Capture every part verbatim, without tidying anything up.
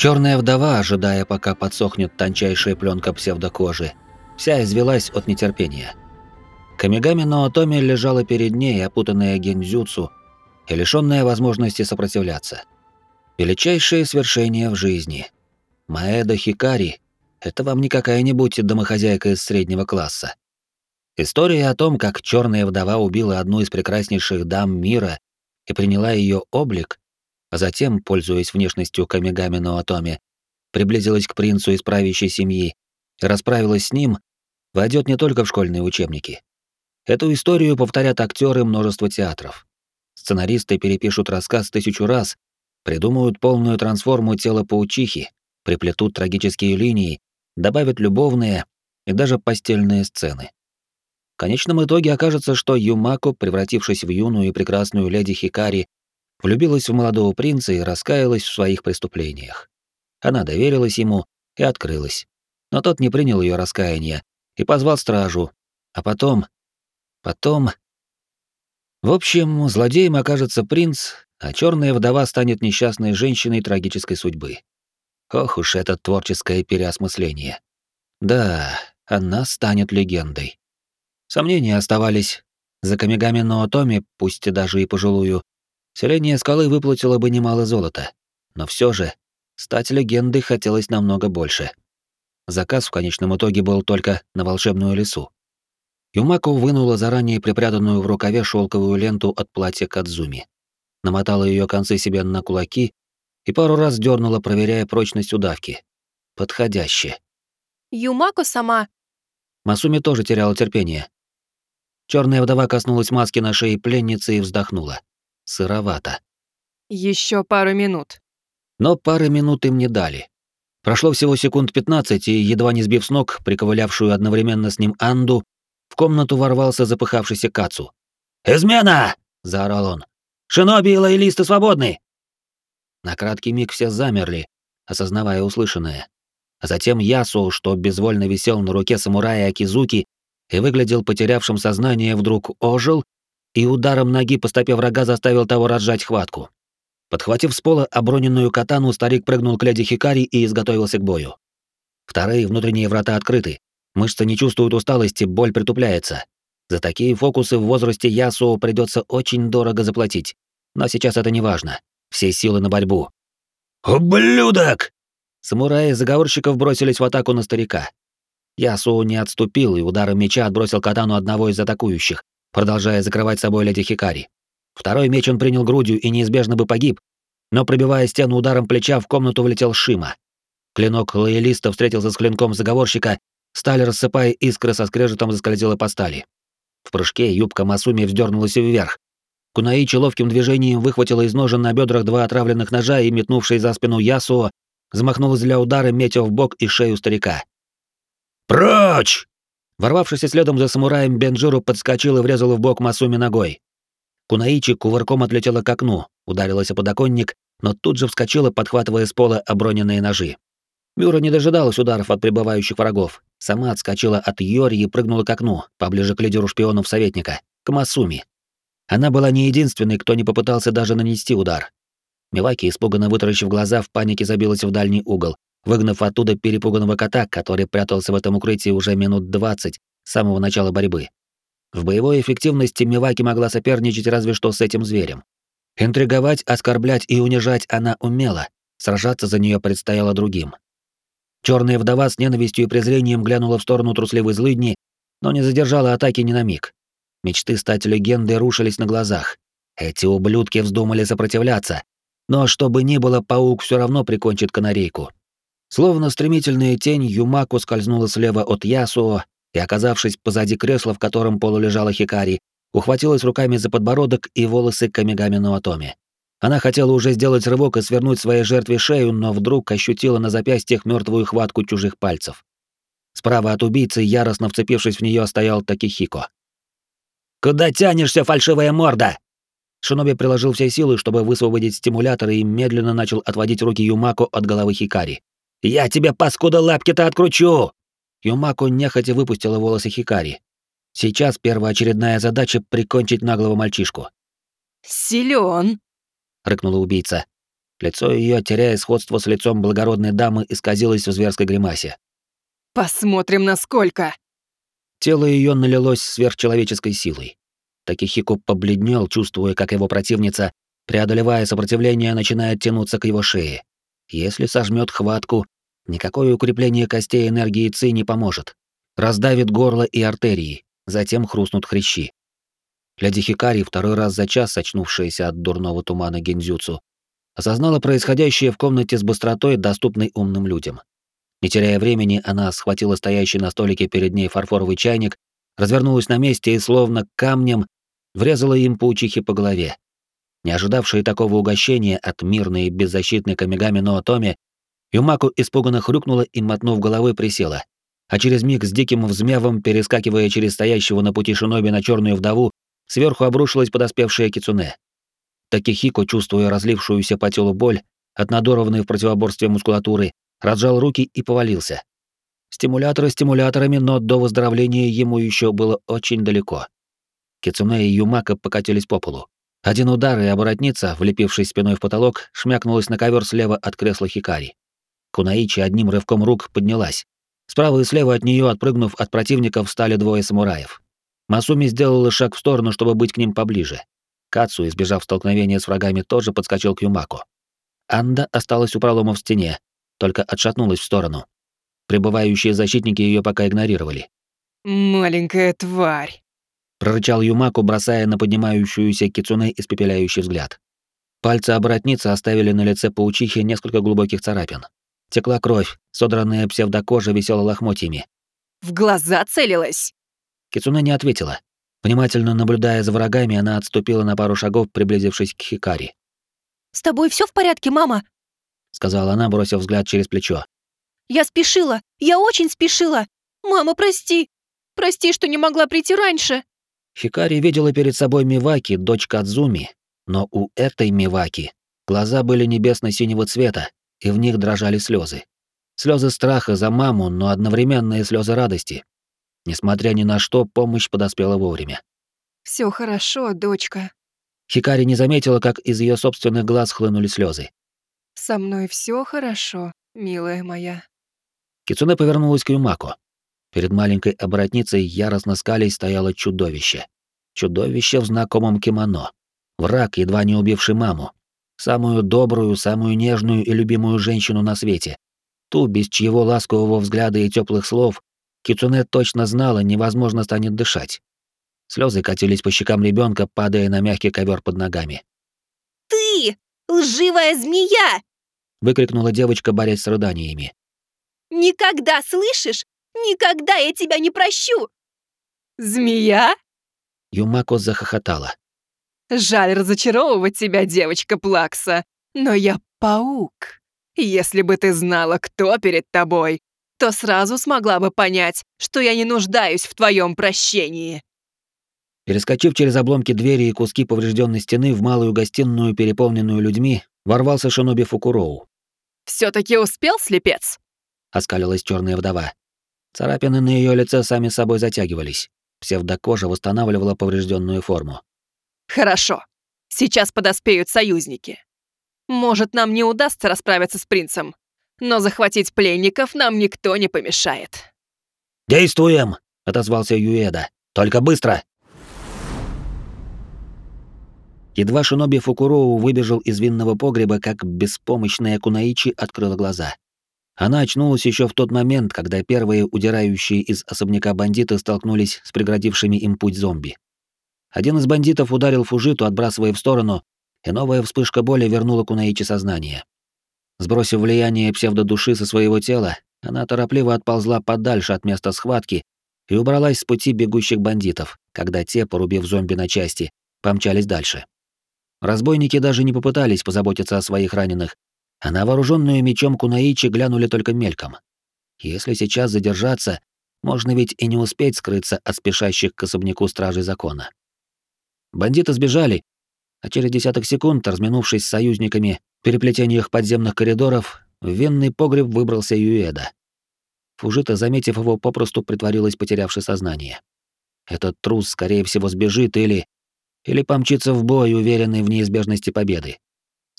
Черная вдова, ожидая, пока подсохнет тончайшая пленка псевдокожи, вся извелась от нетерпения. Камигами Ноотоми лежала перед ней, опутанная гензюцу и лишённая возможности сопротивляться. Величайшее свершение в жизни. Маэда Хикари — это вам не какая-нибудь домохозяйка из среднего класса. История о том, как черная вдова убила одну из прекраснейших дам мира и приняла ее облик, а затем, пользуясь внешностью Камигами Ноотоми, приблизилась к принцу из правящей семьи и расправилась с ним, войдет не только в школьные учебники. Эту историю повторят актеры множества театров. Сценаристы перепишут рассказ тысячу раз, придумают полную трансформу тела паучихи, приплетут трагические линии, добавят любовные и даже постельные сцены. В конечном итоге окажется, что Юмако, превратившись в юную и прекрасную леди Хикари, влюбилась в молодого принца и раскаялась в своих преступлениях. Она доверилась ему и открылась. Но тот не принял ее раскаяние и позвал стражу. А потом... Потом... В общем, злодеем окажется принц, а черная вдова станет несчастной женщиной трагической судьбы. Ох уж это творческое переосмысление. Да, она станет легендой. Сомнения оставались. За Камигами Ноотоми, пусть и даже и пожилую, селение скалы выплатило бы немало золота. Но все же, стать легендой хотелось намного больше. Заказ в конечном итоге был только на волшебную лису. Юмако вынула заранее припрятанную в рукаве шелковую ленту от платья Кадзуми. Намотала ее концы себе на кулаки и пару раз дернула, проверяя прочность удавки. Подходяще. Юмако сама. Масуми тоже теряла терпение. Черная вдова коснулась маски на шее пленницы и вздохнула. Сыровато. Еще пару минут. Но пары минут им не дали. Прошло всего секунд пятнадцать, и, едва не сбив с ног приковылявшую одновременно с ним Анду, в комнату ворвался запыхавшийся Кацу. «Измена!» — заорал он. «Шиноби и лоялисты свободны!» На краткий миг все замерли, осознавая услышанное. А затем Ясу, что безвольно висел на руке самурая Акизуки и выглядел потерявшим сознание, вдруг ожил и ударом ноги по стопе врага заставил того разжать хватку. Подхватив с пола оброненную катану, старик прыгнул к леди Хикари и изготовился к бою. Вторые внутренние врата открыты. Мышцы не чувствуют усталости, боль притупляется. За такие фокусы в возрасте Ясуо придется очень дорого заплатить. Но сейчас это не важно. Все силы на борьбу. «Ублюдок!» Самураи заговорщиков бросились в атаку на старика. Ясуо не отступил и ударом меча отбросил катану одного из атакующих, продолжая закрывать собой леди Хикари. Второй меч он принял грудью и неизбежно бы погиб, но, пробивая стену ударом плеча, в комнату влетел Шима. Клинок лоялиста встретился с клинком заговорщика, сталь, рассыпая искры, со скрежетом заскользила по стали. В прыжке юбка Масуми вздернулась вверх. Кунаичи ловким движением выхватила из ножен на бедрах два отравленных ножа и, метнувшись за спину Ясуо, взмахнулась для удара, метя в бок и шею старика. «Прочь!» Ворвавшийся следом за самураем, Бенджиру подскочил и врезал в бок Масуми ногой. Кунаичи кувырком отлетела к окну, ударилась о подоконник, но тут же вскочила, подхватывая с пола оброненные ножи. Мюра не дожидалась ударов от прибывающих врагов. Сама отскочила от Йори и прыгнула к окну, поближе к лидеру шпионов советника, к Масуми. Она была не единственной, кто не попытался даже нанести удар. Миваки, испуганно вытаращив глаза, в панике забилась в дальний угол, выгнав оттуда перепуганного кота, который прятался в этом укрытии уже минут двадцать с самого начала борьбы. В боевой эффективности Миваки могла соперничать разве что с этим зверем. Интриговать, оскорблять и унижать она умела, сражаться за нее предстояло другим. Черная вдова с ненавистью и презрением глянула в сторону трусливой злыдни, но не задержала атаки ни на миг. Мечты стать легендой рушились на глазах. Эти ублюдки вздумали сопротивляться, но что бы ни было, паук все равно прикончит канарейку. Словно стремительная тень, Юмако скользнула слева от Ясуо и, оказавшись позади кресла, в котором полулежала Хикари, ухватилась руками за подбородок и волосы Камигами Ноотоми. Она хотела уже сделать рывок и свернуть своей жертве шею, но вдруг ощутила на запястьях мертвую хватку чужих пальцев. Справа от убийцы, яростно вцепившись в нее, стоял Такихико. «Куда тянешься, фальшивая морда?» Шиноби приложил все силы, чтобы высвободить стимулятор, и медленно начал отводить руки Юмако от головы Хикари. «Я тебе, паскуда, лапки-то откручу!» Юмако нехотя выпустила волосы Хикари. Сейчас первоочередная задача — прикончить наглого мальчишку. «Силён!» — рыкнула убийца. Лицо ее, теряя сходство с лицом благородной дамы, исказилось в зверской гримасе. Посмотрим, насколько. Тело ее налилось сверхчеловеческой силой. Такихико побледнел, чувствуя, как его противница, преодолевая сопротивление, начинает тянуться к его шее. Если сожмет хватку, никакое укрепление костей энергии ци не поможет. Раздавит горло и артерии, затем хрустнут хрящи. Леди Хикари, второй раз за час очнувшаяся от дурного тумана гинзюцу, осознала происходящее в комнате с быстротой, доступной умным людям. Не теряя времени, она схватила стоящий на столике перед ней фарфоровый чайник, развернулась на месте и, словно камнем, врезала им паучихе по голове. Не ожидавшая такого угощения от мирной и беззащитной Камигами Ноотоми, Юмако испуганно хрюкнула и, мотнув головой, присела. А через миг с диким взмявом, перескакивая через стоящего на пути шиноби на черную вдову, сверху обрушилась подоспевшая кицуне. Такихико, чувствуя разлившуюся по телу боль от надорванной в противоборстве мускулатуры, разжал руки и повалился. Стимуляторы стимуляторами, но до выздоровления ему еще было очень далеко. Кицуне и Юмако покатились по полу. Один удар, и оборотница, влепившись спиной в потолок, шмякнулась на ковер слева от кресла Хикари. Кунаичи одним рывком рук поднялась. Справа и слева от нее, отпрыгнув от противников, встали двое самураев. Масуми сделала шаг в сторону, чтобы быть к ним поближе. Кацу, избежав столкновения с врагами, тоже подскочил к Юмако. Анда осталась у пролома в стене, только отшатнулась в сторону. Прибывающие защитники ее пока игнорировали. «Маленькая тварь!» — прорычал Юмако, бросая на поднимающуюся кицуне испепеляющий взгляд. Пальцы оборотницы оставили на лице паучихи несколько глубоких царапин. Текла кровь, содранная псевдокожа висела лохмотьями. «В глаза целилась!» Кицуне не ответила. Внимательно наблюдая за врагами, она отступила на пару шагов, приблизившись к Хикари. «С тобой все в порядке, мама?» — сказала она, бросив взгляд через плечо. «Я спешила! Я очень спешила! Мама, прости! Прости, что не могла прийти раньше!» Хикари видела перед собой Миваки, дочь Кадзуми, но у этой Миваки глаза были небесно-синего цвета, и в них дрожали слезы. Слезы страха за маму, но одновременно и слезы радости. Несмотря ни на что, помощь подоспела вовремя. Все хорошо, дочка. Хикари не заметила, как из ее собственных глаз хлынули слезы. Со мной все хорошо, милая моя. Кицуне повернулась к Юмако. Перед маленькой оборотницей яростно скалясь стояло чудовище. Чудовище в знакомом кимоно. Враг, едва не убивший маму. Самую добрую, самую нежную и любимую женщину на свете. Ту, без чьего ласкового взгляда и теплых слов, Кицуне точно знала, невозможно станет дышать. Слезы катились по щекам ребенка, падая на мягкий ковер под ногами. «Ты! Лживая змея!» — выкрикнула девочка, борясь с рыданиями. «Никогда, слышишь? Никогда я тебя не прощу!» «Змея?» Юмако захохотала. «Жаль разочаровывать тебя, девочка Плакса, но я паук. Если бы ты знала, кто перед тобой, то сразу смогла бы понять, что я не нуждаюсь в твоем прощении». Перескочив через обломки двери и куски поврежденной стены в малую гостиную, переполненную людьми, ворвался шиноби Фукуроу. «Все-таки успел, слепец?» — оскалилась черная вдова. Царапины на ее лице сами собой затягивались. Псевдокожа восстанавливала поврежденную форму. «Хорошо. Сейчас подоспеют союзники. Может, нам не удастся расправиться с принцем, но захватить пленников нам никто не помешает». «Действуем!» — отозвался Юэда. «Только быстро!» Едва шиноби Фукуроу выбежал из винного погреба, как беспомощная Кунаичи открыла глаза. Она очнулась еще в тот момент, когда первые удирающие из особняка бандиты столкнулись с преградившими им путь зомби. Один из бандитов ударил Фужиту, отбрасывая в сторону, и новая вспышка боли вернула Кунаичи сознание. Сбросив влияние псевдодуши со своего тела, она торопливо отползла подальше от места схватки и убралась с пути бегущих бандитов, когда те, порубив зомби на части, помчались дальше. Разбойники даже не попытались позаботиться о своих раненых, а на вооруженную мечом Кунаичи глянули только мельком. Если сейчас задержаться, можно ведь и не успеть скрыться от спешащих к особняку стражей закона. Бандиты сбежали, а через десяток секунд, разминувшись с союзниками в переплетениях подземных коридоров, в винный погреб выбрался Юэда. Фужита, заметив его, попросту притворилась, потерявшей сознание. Этот трус, скорее всего, сбежит или... или помчится в бой, уверенный в неизбежности победы.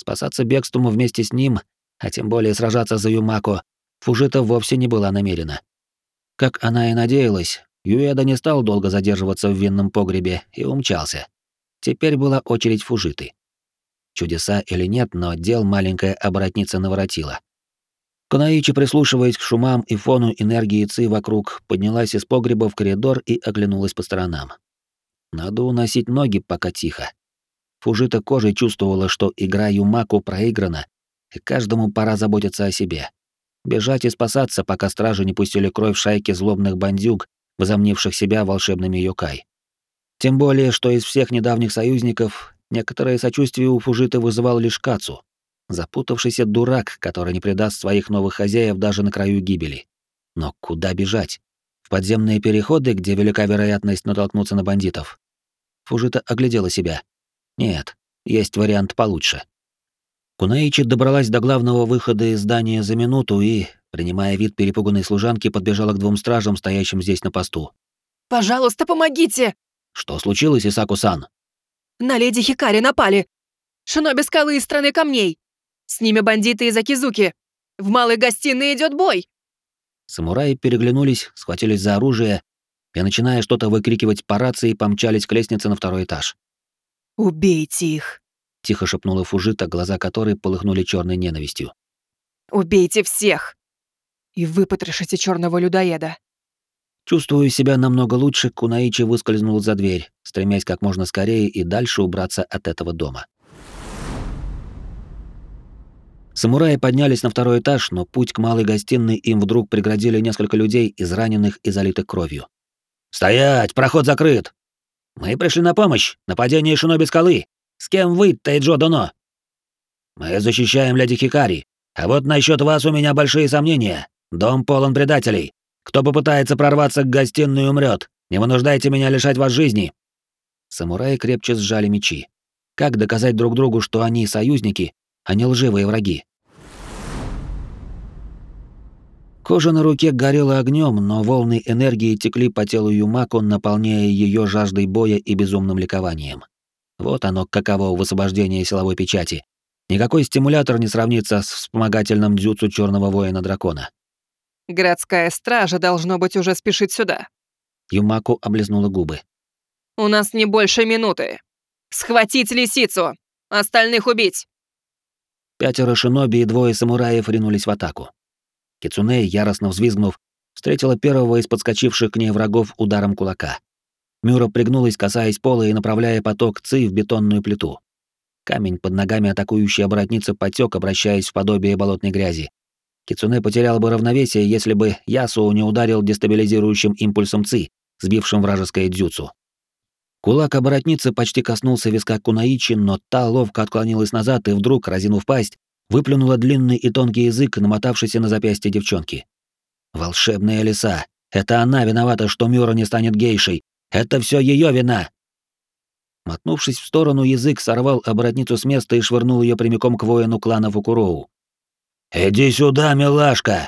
Спасаться бегством вместе с ним, а тем более сражаться за Юмако, Фужита вовсе не была намерена. Как она и надеялась, Юэда не стал долго задерживаться в винном погребе и умчался. Теперь была очередь Фужиты. Чудеса или нет, но дел маленькая оборотница наворотила. Кунаичи, прислушиваясь к шумам и фону энергии Ци вокруг, поднялась из погреба в коридор и оглянулась по сторонам. Надо уносить ноги, пока тихо. Фужита кожей чувствовала, что игра Юмаку проиграна, и каждому пора заботиться о себе. Бежать и спасаться, пока стражи не пустили кровь в шайки злобных бандюг, возомнивших себя волшебными юкай. Тем более, что из всех недавних союзников некоторое сочувствие у Фужиты вызывал лишь Кацу. Запутавшийся дурак, который не предаст своих новых хозяев даже на краю гибели. Но куда бежать? В подземные переходы, где велика вероятность натолкнуться на бандитов? Фужита оглядела себя. Нет, есть вариант получше. Кунаичи добралась до главного выхода из здания за минуту и, принимая вид перепуганной служанки, подбежала к двум стражам, стоящим здесь на посту. «Пожалуйста, помогите!» «Что случилось, Исаку-сан?» «На леди Хикари напали! Шиноби скалы из страны камней! С ними бандиты из Акизуки! В малой гостиной идет бой!» Самураи переглянулись, схватились за оружие и, начиная что-то выкрикивать по рации, помчались к лестнице на второй этаж. «Убейте их!» — тихо шепнула Фужита, глаза которой полыхнули черной ненавистью. «Убейте всех! И выпотрошите черного людоеда!» Чувствуя себя намного лучше, Кунаичи выскользнул за дверь, стремясь как можно скорее и дальше убраться от этого дома. Самураи поднялись на второй этаж, но путь к малой гостиной им вдруг преградили несколько людей, израненных и залитых кровью. «Стоять! Проход закрыт! Мы пришли на помощь! Нападение шиноби скалы! С кем вы, Тайджо Доно?» «Мы защищаем леди Хикари, а вот насчет вас у меня большие сомнения. Дом полон предателей. Кто попытается прорваться к гостиной, умрет. Не вынуждайте меня лишать вас жизни». Самураи крепче сжали мечи. Как доказать друг другу, что они союзники, а не лживые враги? Кожа на руке горела огнем, но волны энергии текли по телу Юмако, наполняя ее жаждой боя и безумным ликованием. Вот оно, каково высвобождение силовой печати. Никакой стимулятор не сравнится с вспомогательным дзюцу черного воина-дракона. «Городская стража, должно быть, уже спешит сюда». Юмако облизнула губы. «У нас не больше минуты. Схватить лисицу! Остальных убить!» Пятеро шиноби и двое самураев ринулись в атаку. Кицунэ, яростно взвизгнув, встретила первого из подскочивших к ней врагов ударом кулака. Мюра пригнулась, касаясь пола и направляя поток ци в бетонную плиту. Камень под ногами атакующей оборотницы потек, обращаясь в подобие болотной грязи. Кицунэ потерял бы равновесие, если бы Ясуо не ударил дестабилизирующим импульсом ци, сбившим вражеское дзюцу. Кулак оборотницы почти коснулся виска Кунаичи, но та ловко отклонилась назад и вдруг, разинув пасть, выплюнула длинный и тонкий язык, намотавшийся на запястье девчонки. Волшебная лиса. Это она виновата, что Мюра не станет гейшей. Это все ее вина. Мотнувшись в сторону, язык сорвал оборотницу с места и швырнул ее прямиком к воину клана Фукуроу. «Иди сюда, милашка!»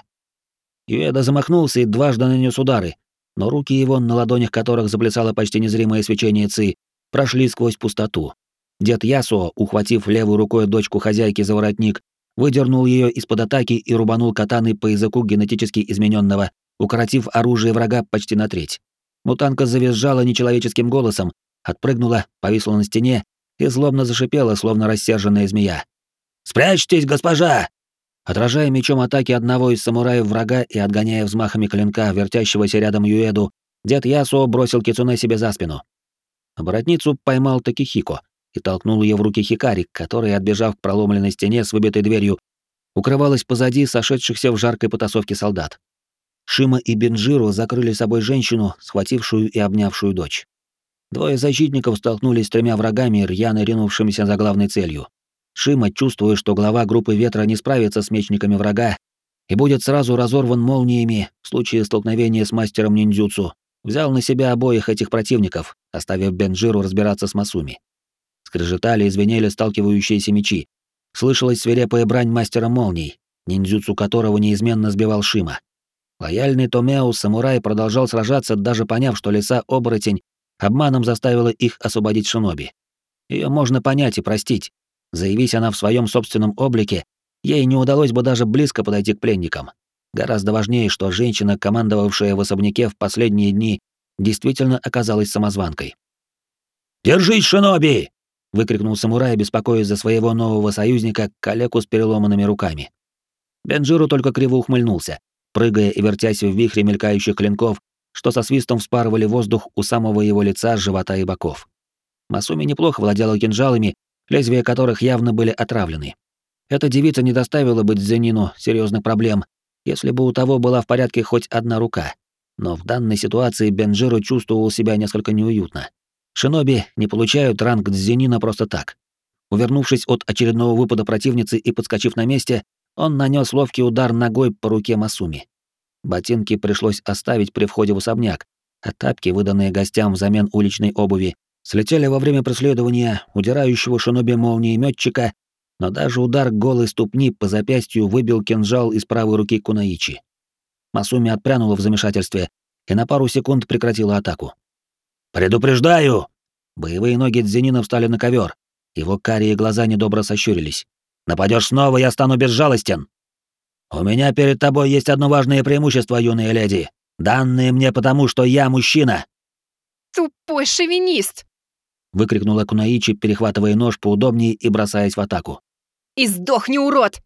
Юэда замахнулся и дважды нанес удары, но руки его, на ладонях которых заплясало почти незримое свечение ци, прошли сквозь пустоту. Дед Ясуо, ухватив левой рукой дочку хозяйки за воротник, выдернул ее из-под атаки и рубанул катаной по языку генетически измененного, укоротив оружие врага почти на треть. Мутанка завизжала нечеловеческим голосом, отпрыгнула, повисла на стене и злобно зашипела, словно рассерженная змея. «Спрячьтесь, госпожа!» Отражая мечом атаки одного из самураев врага и отгоняя взмахами клинка вертящегося рядом Юэду, дед Ясуо бросил кицунэ себе за спину. Оборотницу поймал Такихико и толкнул ее в руки Хикари, которая, отбежав к проломленной стене с выбитой дверью, укрывалась позади сошедшихся в жаркой потасовке солдат. Шима и Бенджиро закрыли собой женщину, схватившую и обнявшую дочь. Двое защитников столкнулись с тремя врагами, рьяно ринувшимися за главной целью. Шима, чувствуя, что глава группы ветра не справится с мечниками врага и будет сразу разорван молниями в случае столкновения с мастером ниндзюцу, взял на себя обоих этих противников, оставив Бенджиру разбираться с Масуми. Скрежетали и звенели сталкивающиеся мечи. Слышалась свирепая брань мастера молний, ниндзюцу которого неизменно сбивал Шима. Лояльный Томео самурай продолжал сражаться, даже поняв, что лиса-оборотень обманом заставила их освободить шиноби. Ее можно понять и простить. Заявись она в своем собственном облике, ей не удалось бы даже близко подойти к пленникам. Гораздо важнее, что женщина, командовавшая в особняке в последние дни, действительно оказалась самозванкой. «Держись, шиноби!» — выкрикнул самурай, беспокоясь за своего нового союзника, калеку с переломанными руками. Бенджиру только криво ухмыльнулся, прыгая и вертясь в вихре мелькающих клинков, что со свистом вспарывали воздух у самого его лица, живота и боков. Масуми неплохо владела кинжалами, лезвия которых явно были отравлены. Эта девица не доставила бы Дзенину серьезных проблем, если бы у того была в порядке хоть одна рука. Но в данной ситуации Бенджиру чувствовал себя несколько неуютно. Шиноби не получают ранг Дзенина просто так. Увернувшись от очередного выпада противницы и подскочив на месте, он нанес ловкий удар ногой по руке Масуми. Ботинки пришлось оставить при входе в особняк, а тапки, выданные гостям взамен уличной обуви, слетели во время преследования удирающего шиноби молниемётчика, но даже удар голой ступни по запястью выбил кинжал из правой руки Кунаичи. Масуми отпрянула в замешательстве и на пару секунд прекратила атаку. «Предупреждаю!» Боевые ноги Дзенина встали на ковер, его карие глаза недобро сощурились. «Нападёшь снова, я стану безжалостен!» «У меня перед тобой есть одно важное преимущество, юная леди, данное мне потому, что я мужчина!» «Тупой шовинист!» — выкрикнула Кунаичи, перехватывая нож поудобнее и бросаясь в атаку. «И сдохни, урод!»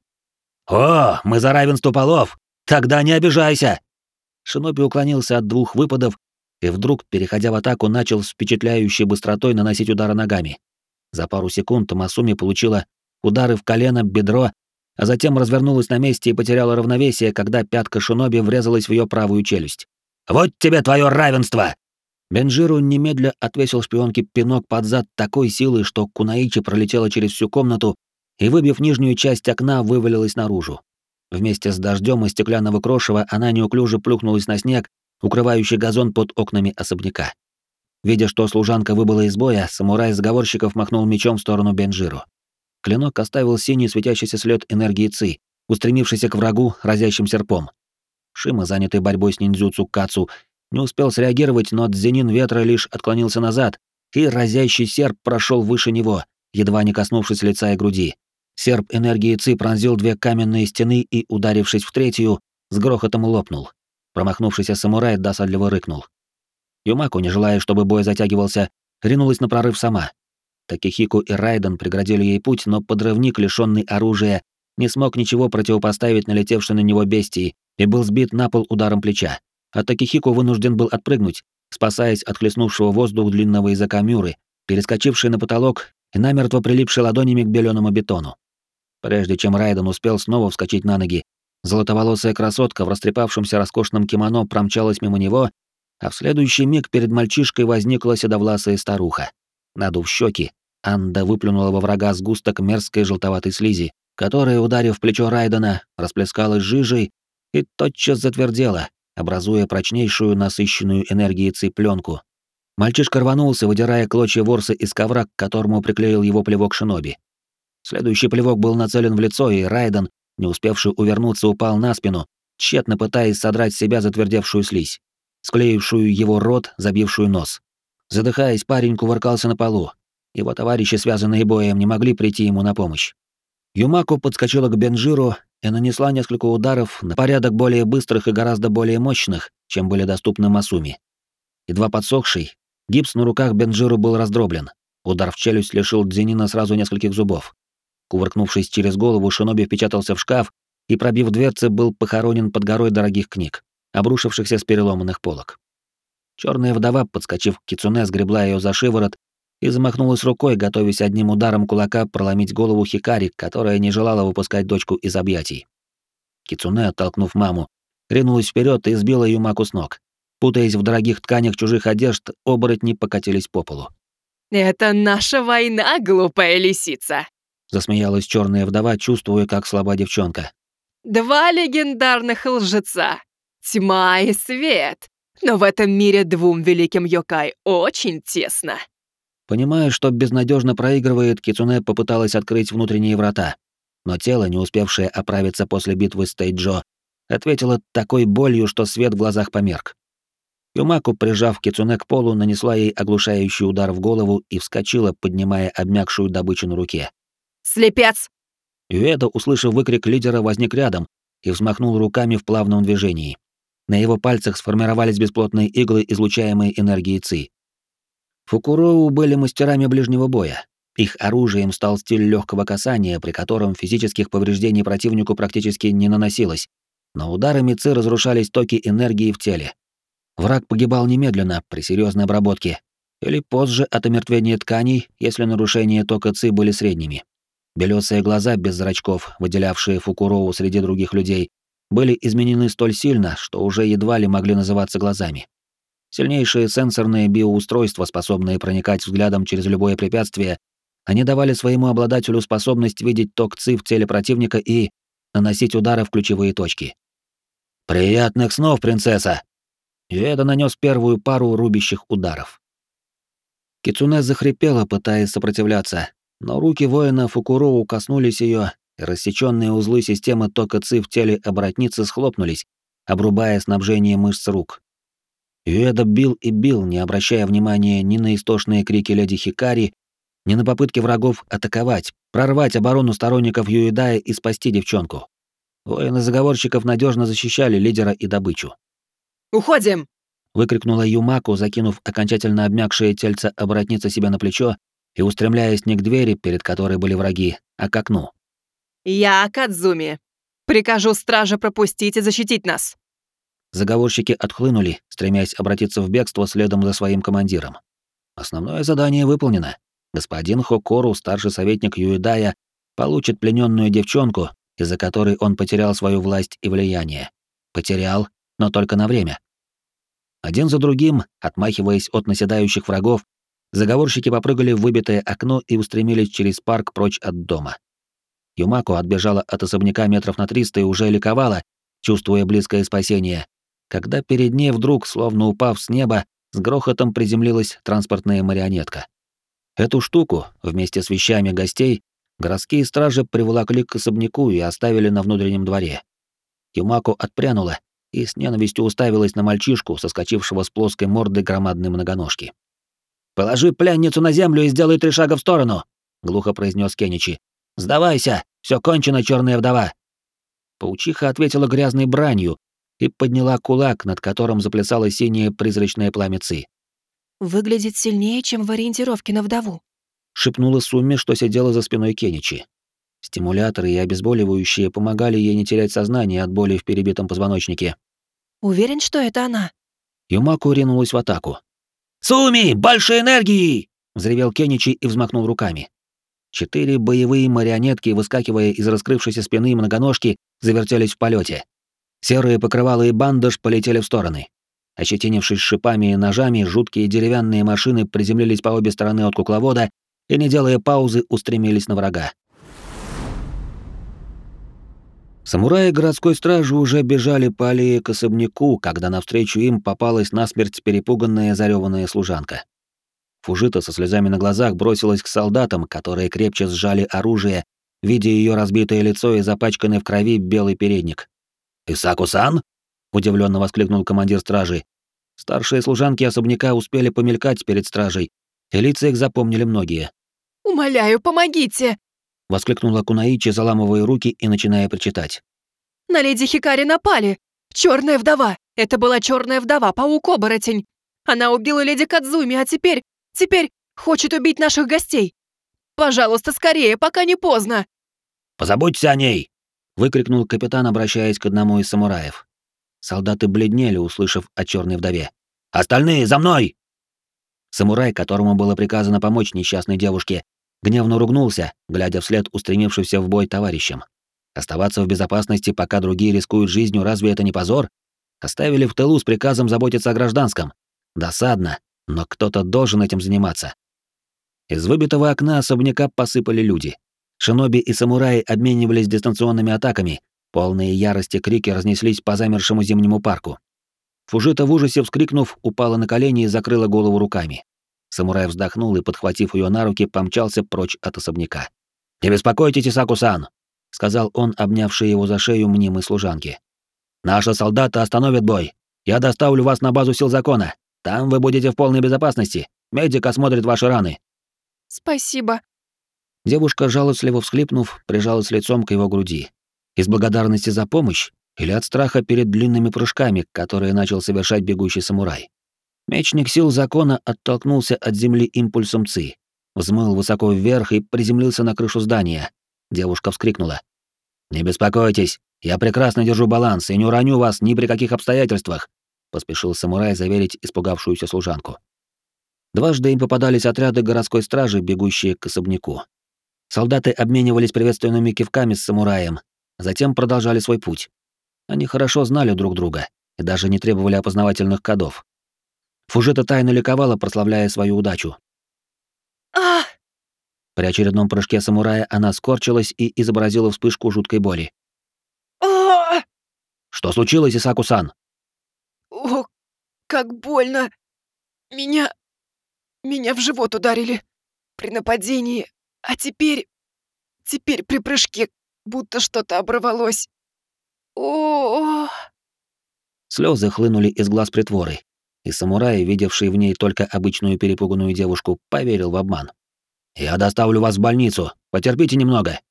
«О, мы за равенство полов! Тогда не обижайся!» Шиноби уклонился от двух выпадов и вдруг, переходя в атаку, начал с впечатляющей быстротой наносить удары ногами. За пару секунд Масуми получила удары в колено, бедро, а затем развернулась на месте и потеряла равновесие, когда пятка Шиноби врезалась в ее правую челюсть. «Вот тебе твое равенство!» Бенджиру немедля отвесил шпионке пинок под зад такой силой, что Кунаичи пролетела через всю комнату и, выбив нижнюю часть окна, вывалилась наружу. Вместе с дождем и стеклянного крошева она неуклюже плюхнулась на снег, укрывающий газон под окнами особняка. Видя, что служанка выбыла из боя, самурай заговорщиков махнул мечом в сторону Бенджиру. Клинок оставил синий светящийся след энергии Ци, устремившийся к врагу разящим серпом. Шима, занятый борьбой с ниндзюцу Кацу, не успел среагировать, но Дзенин ветра лишь отклонился назад, и разящий серп прошел выше него, едва не коснувшись лица и груди. Серп энергии Ци пронзил две каменные стены и, ударившись в третью, с грохотом лопнул. Промахнувшийся самурай досадливо рыкнул. Юмако, не желая, чтобы бой затягивался, ринулась на прорыв сама. Такихико и Райден преградили ей путь, но подрывник, лишённый оружия, не смог ничего противопоставить налетевшей на него бестии и был сбит на пол ударом плеча. А Такихико вынужден был отпрыгнуть, спасаясь от хлестнувшего воздух длинного языка Мюры, перескочивший на потолок и намертво прилипший ладонями к беленому бетону. Прежде чем Райден успел снова вскочить на ноги, золотоволосая красотка в растрепавшемся роскошном кимоно промчалась мимо него, а в следующий миг перед мальчишкой возникла седовласая старуха. Надув щеки, Анда выплюнула во врага сгусток мерзкой желтоватой слизи, которая, ударив плечо Райдена, расплескалась жижей и тотчас затвердела, образуя прочнейшую насыщенную энергией цыпленку. Мальчишка рванулся, выдирая клочья ворса из ковра, к которому приклеил его плевок шиноби. Следующий плевок был нацелен в лицо, и Райден, не успевший увернуться, упал на спину, тщетно пытаясь содрать с себя затвердевшую слизь, склеившую его рот, забившую нос. Задыхаясь, парень кувыркался на полу. Его товарищи, связанные боем, не могли прийти ему на помощь. Юмако подскочила к Бенджиру и нанесла несколько ударов на порядок более быстрых и гораздо более мощных, чем были доступны Масуми. Едва подсохший, гипс на руках Бенджиру был раздроблен. Удар в челюсть лишил Дзенина сразу нескольких зубов. Кувыркнувшись через голову, шиноби впечатался в шкаф и, пробив дверцы, был похоронен под горой дорогих книг, обрушившихся с переломанных полок. Черная вдова, подскочив к Кицуне, сгребла ее за шиворот и замахнулась рукой, готовясь одним ударом кулака проломить голову Хикари, которая не желала выпускать дочку из объятий. Кицуне, оттолкнув маму, ринулась вперед и сбила Юмаку с ног. Путаясь в дорогих тканях чужих одежд, оборотни покатились по полу. «Это наша война, глупая лисица!» Засмеялась черная вдова, чувствуя, как слаба девчонка. «Два легендарных лжеца. Тьма и свет. Но в этом мире двум великим йокай очень тесно». Понимая, что безнадежно проигрывает, Кицуне попыталась открыть внутренние врата, но тело, не успевшее оправиться после битвы с Тейджо, ответило такой болью, что свет в глазах померк. Юмаку, прижав Кицуне к полу, нанесла ей оглушающий удар в голову и вскочила, поднимая обмякшую добычу на руке. Слепец!» Юэда, услышав выкрик лидера, возник рядом и взмахнул руками в плавном движении. На его пальцах сформировались бесплотные иглы, излучаемые энергией Ци. Фукуроу были мастерами ближнего боя. Их оружием стал стиль легкого касания, при котором физических повреждений противнику практически не наносилось, но ударами Ци разрушались токи энергии в теле. Враг погибал немедленно при серьезной обработке, или позже от омертвения тканей, если нарушения тока Ци были средними. Белёсые глаза без зрачков, выделявшие Фукуроу среди других людей, были изменены столь сильно, что уже едва ли могли называться глазами. Сильнейшие сенсорные биоустройства, способные проникать взглядом через любое препятствие, они давали своему обладателю способность видеть ток Ци в теле противника и наносить удары в ключевые точки. «Приятных снов, принцесса!» Юэда нанес первую пару рубящих ударов. Кицунэ захрипела, пытаясь сопротивляться, но руки воина Фукуроу коснулись ее, и рассеченные узлы системы тока Ци в теле оборотницы схлопнулись, обрубая снабжение мышц рук. Юэда бил и бил, не обращая внимания ни на истошные крики леди Хикари, ни на попытки врагов атаковать, прорвать оборону сторонников Юэдая и спасти девчонку. Воины заговорщиков надежно защищали лидера и добычу. «Уходим!» — выкрикнула Юмаку, закинув окончательно обмякшее тельце оборотницы себе на плечо и устремляясь не к двери, перед которой были враги, а к окну. «Я Кадзуми. Прикажу страже пропустить и защитить нас». Заговорщики отхлынули, стремясь обратиться в бегство следом за своим командиром. Основное задание выполнено. Господин Хокору, старший советник Юэдая, получит плененную девчонку, из-за которой он потерял свою власть и влияние. Потерял, но только на время. Один за другим, отмахиваясь от наседающих врагов, заговорщики попрыгали в выбитое окно и устремились через парк прочь от дома. Юмако отбежала от особняка метров на триста и уже ликовала, чувствуя близкое спасение, когда перед ней вдруг, словно упав с неба, с грохотом приземлилась транспортная марионетка. Эту штуку, вместе с вещами гостей, городские стражи приволокли к особняку и оставили на внутреннем дворе. Юмако отпрянула и с ненавистью уставилась на мальчишку, соскочившего с плоской мордой громадной многоножки. «Положи пленницу на землю и сделай три шага в сторону», — глухо произнес Кеничи. «Сдавайся, все кончено, черная вдова». Паучиха ответила грязной бранью и подняла кулак, над которым заплясало синее призрачное пламя Ци. «Выглядит сильнее, чем в ориентировке на вдову», — шепнула Сумми, что сидела за спиной Кеничи. Стимуляторы и обезболивающие помогали ей не терять сознание от боли в перебитом позвоночнике. «Уверен, что это она?» Юмаку ринулась в атаку. «Суми, больше энергии!» — взревел Кеничи и взмахнул руками. Четыре боевые марионетки, выскакивая из раскрывшейся спины многоножки, завертелись в полете. Серые покрывала и бандаж полетели в стороны. Ощетинившись шипами и ножами, жуткие деревянные машины приземлились по обе стороны от кукловода и, не делая паузы, устремились на врага. Самураи городской стражи уже бежали по аллее к особняку, когда навстречу им попалась насмерть перепуганная зарёванная служанка. Фужита со слезами на глазах бросилась к солдатам, которые крепче сжали оружие, видя ее разбитое лицо и запачканный в крови белый передник. «Исаку-сан?» — удивленно воскликнул командир стражи. Старшие служанки особняка успели помелькать перед стражей, и лица их запомнили многие. «Умоляю, помогите!» — воскликнула Кунаичи, заламывая руки и начиная причитать. «На леди Хикари напали! Черная вдова! Это была черная вдова, паук-оборотень! Она убила леди Кадзуми, а теперь... теперь хочет убить наших гостей! Пожалуйста, скорее, пока не поздно!» «Позаботься о ней!» — выкрикнул капитан, обращаясь к одному из самураев. Солдаты бледнели, услышав о черной вдове. «Остальные, за мной!» Самурай, которому было приказано помочь несчастной девушке, гневно ругнулся, глядя вслед устремившимся в бой товарищам. Оставаться в безопасности, пока другие рискуют жизнью, разве это не позор? Оставили в тылу с приказом заботиться о гражданском. Досадно, но кто-то должен этим заниматься. Из выбитого окна особняка посыпали люди. Шиноби и самураи обменивались дистанционными атаками. Полные ярости крики разнеслись по замершему зимнему парку. Фужита в ужасе вскрикнув, упала на колени и закрыла голову руками. Самурай вздохнул и, подхватив ее на руки, помчался прочь от особняка. «Не беспокойтесь, Исаку-сан», — сказал он, обнявший его за шею мнимой служанки. «Наши солдаты остановят бой. Я доставлю вас на базу сил закона. Там вы будете в полной безопасности. Медик осмотрит ваши раны». «Спасибо». Девушка, жалостливо всхлипнув, прижалась лицом к его груди. Из благодарности за помощь или от страха перед длинными прыжками, которые начал совершать бегущий самурай. Мечник сил закона оттолкнулся от земли импульсом ци, взмыл высоко вверх и приземлился на крышу здания. Девушка вскрикнула. «Не беспокойтесь, я прекрасно держу баланс и не уроню вас ни при каких обстоятельствах», поспешил самурай заверить испугавшуюся служанку. Дважды им попадались отряды городской стражи, бегущие к особняку. Солдаты обменивались приветственными кивками с самураем, затем продолжали свой путь. Они хорошо знали друг друга и даже не требовали опознавательных кодов. Фужита тайно ликовала, прославляя свою удачу. А! При очередном прыжке самурая она скорчилась и изобразила вспышку жуткой боли. А! «Что случилось, Исаку-сан?» О, как больно! Меня... Меня в живот ударили при нападении, а теперь... Теперь при прыжке будто что-то оборвалось. О, Слезы хлынули из глаз притворы, и самурай, видевший в ней только обычную перепуганную девушку, поверил в обман. «Я доставлю вас в больницу, потерпите немного».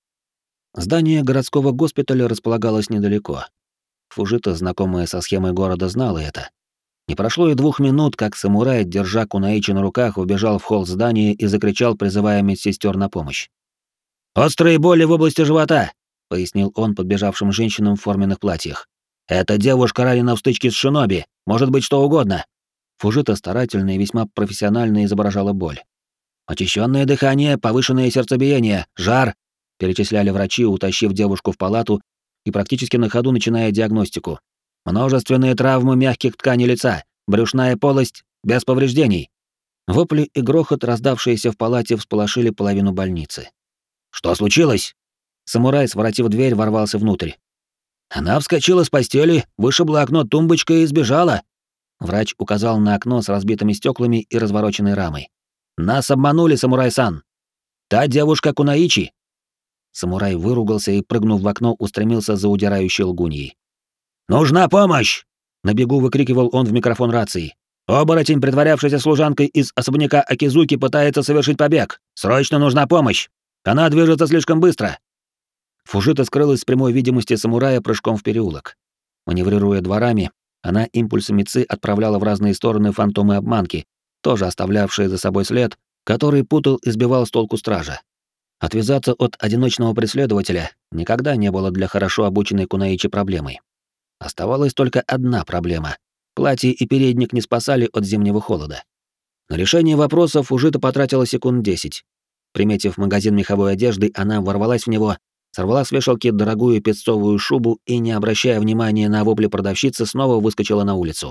Здание городского госпиталя располагалось недалеко. Фужита, знакомая со схемой города, знала это. Не прошло и двух минут, как самурай, держа Кунаичи на руках, убежал в холл здания и закричал, призывая медсестер на помощь. «Острые боли в области живота», — пояснил он подбежавшим женщинам в форменных платьях. «Эта девушка ранена в стычке с шиноби, может быть что угодно». Фужита старательно и весьма профессионально изображала боль. «Очищенное дыхание, повышенное сердцебиение, жар», — перечисляли врачи, утащив девушку в палату и практически на ходу начиная диагностику. «Множественные травмы мягких тканей лица, брюшная полость без повреждений». Вопли и грохот, раздавшиеся в палате, всполошили половину больницы. «Что случилось?» Самурай, своротив дверь, ворвался внутрь. «Она вскочила с постели, вышибла окно тумбочкой и сбежала». Врач указал на окно с разбитыми стеклами и развороченной рамой. «Нас обманули, самурай-сан! Та девушка Кунаичи!» Самурай выругался и, прыгнув в окно, устремился за удирающей лгуньей. «Нужна помощь!» — на бегу выкрикивал он в микрофон рации. «Оборотень, притворявшийся служанкой из особняка Акизуки, пытается совершить побег. Срочно нужна помощь! Она движется слишком быстро!» Фужита скрылась с прямой видимости самурая прыжком в переулок. Маневрируя дворами, она импульсами ци отправляла в разные стороны фантомы обманки, тоже оставлявшие за собой след, который путал и сбивал с толку стража. Отвязаться от одиночного преследователя никогда не было для хорошо обученной Кунаичи проблемой. Оставалась только одна проблема. Платье и передник не спасали от зимнего холода. На решение вопросов Фужита потратила секунд десять. Приметив магазин меховой одежды, она ворвалась в него, сорвала с вешалки дорогую песцовую шубу и, не обращая внимания на вопли продавщицы, снова выскочила на улицу.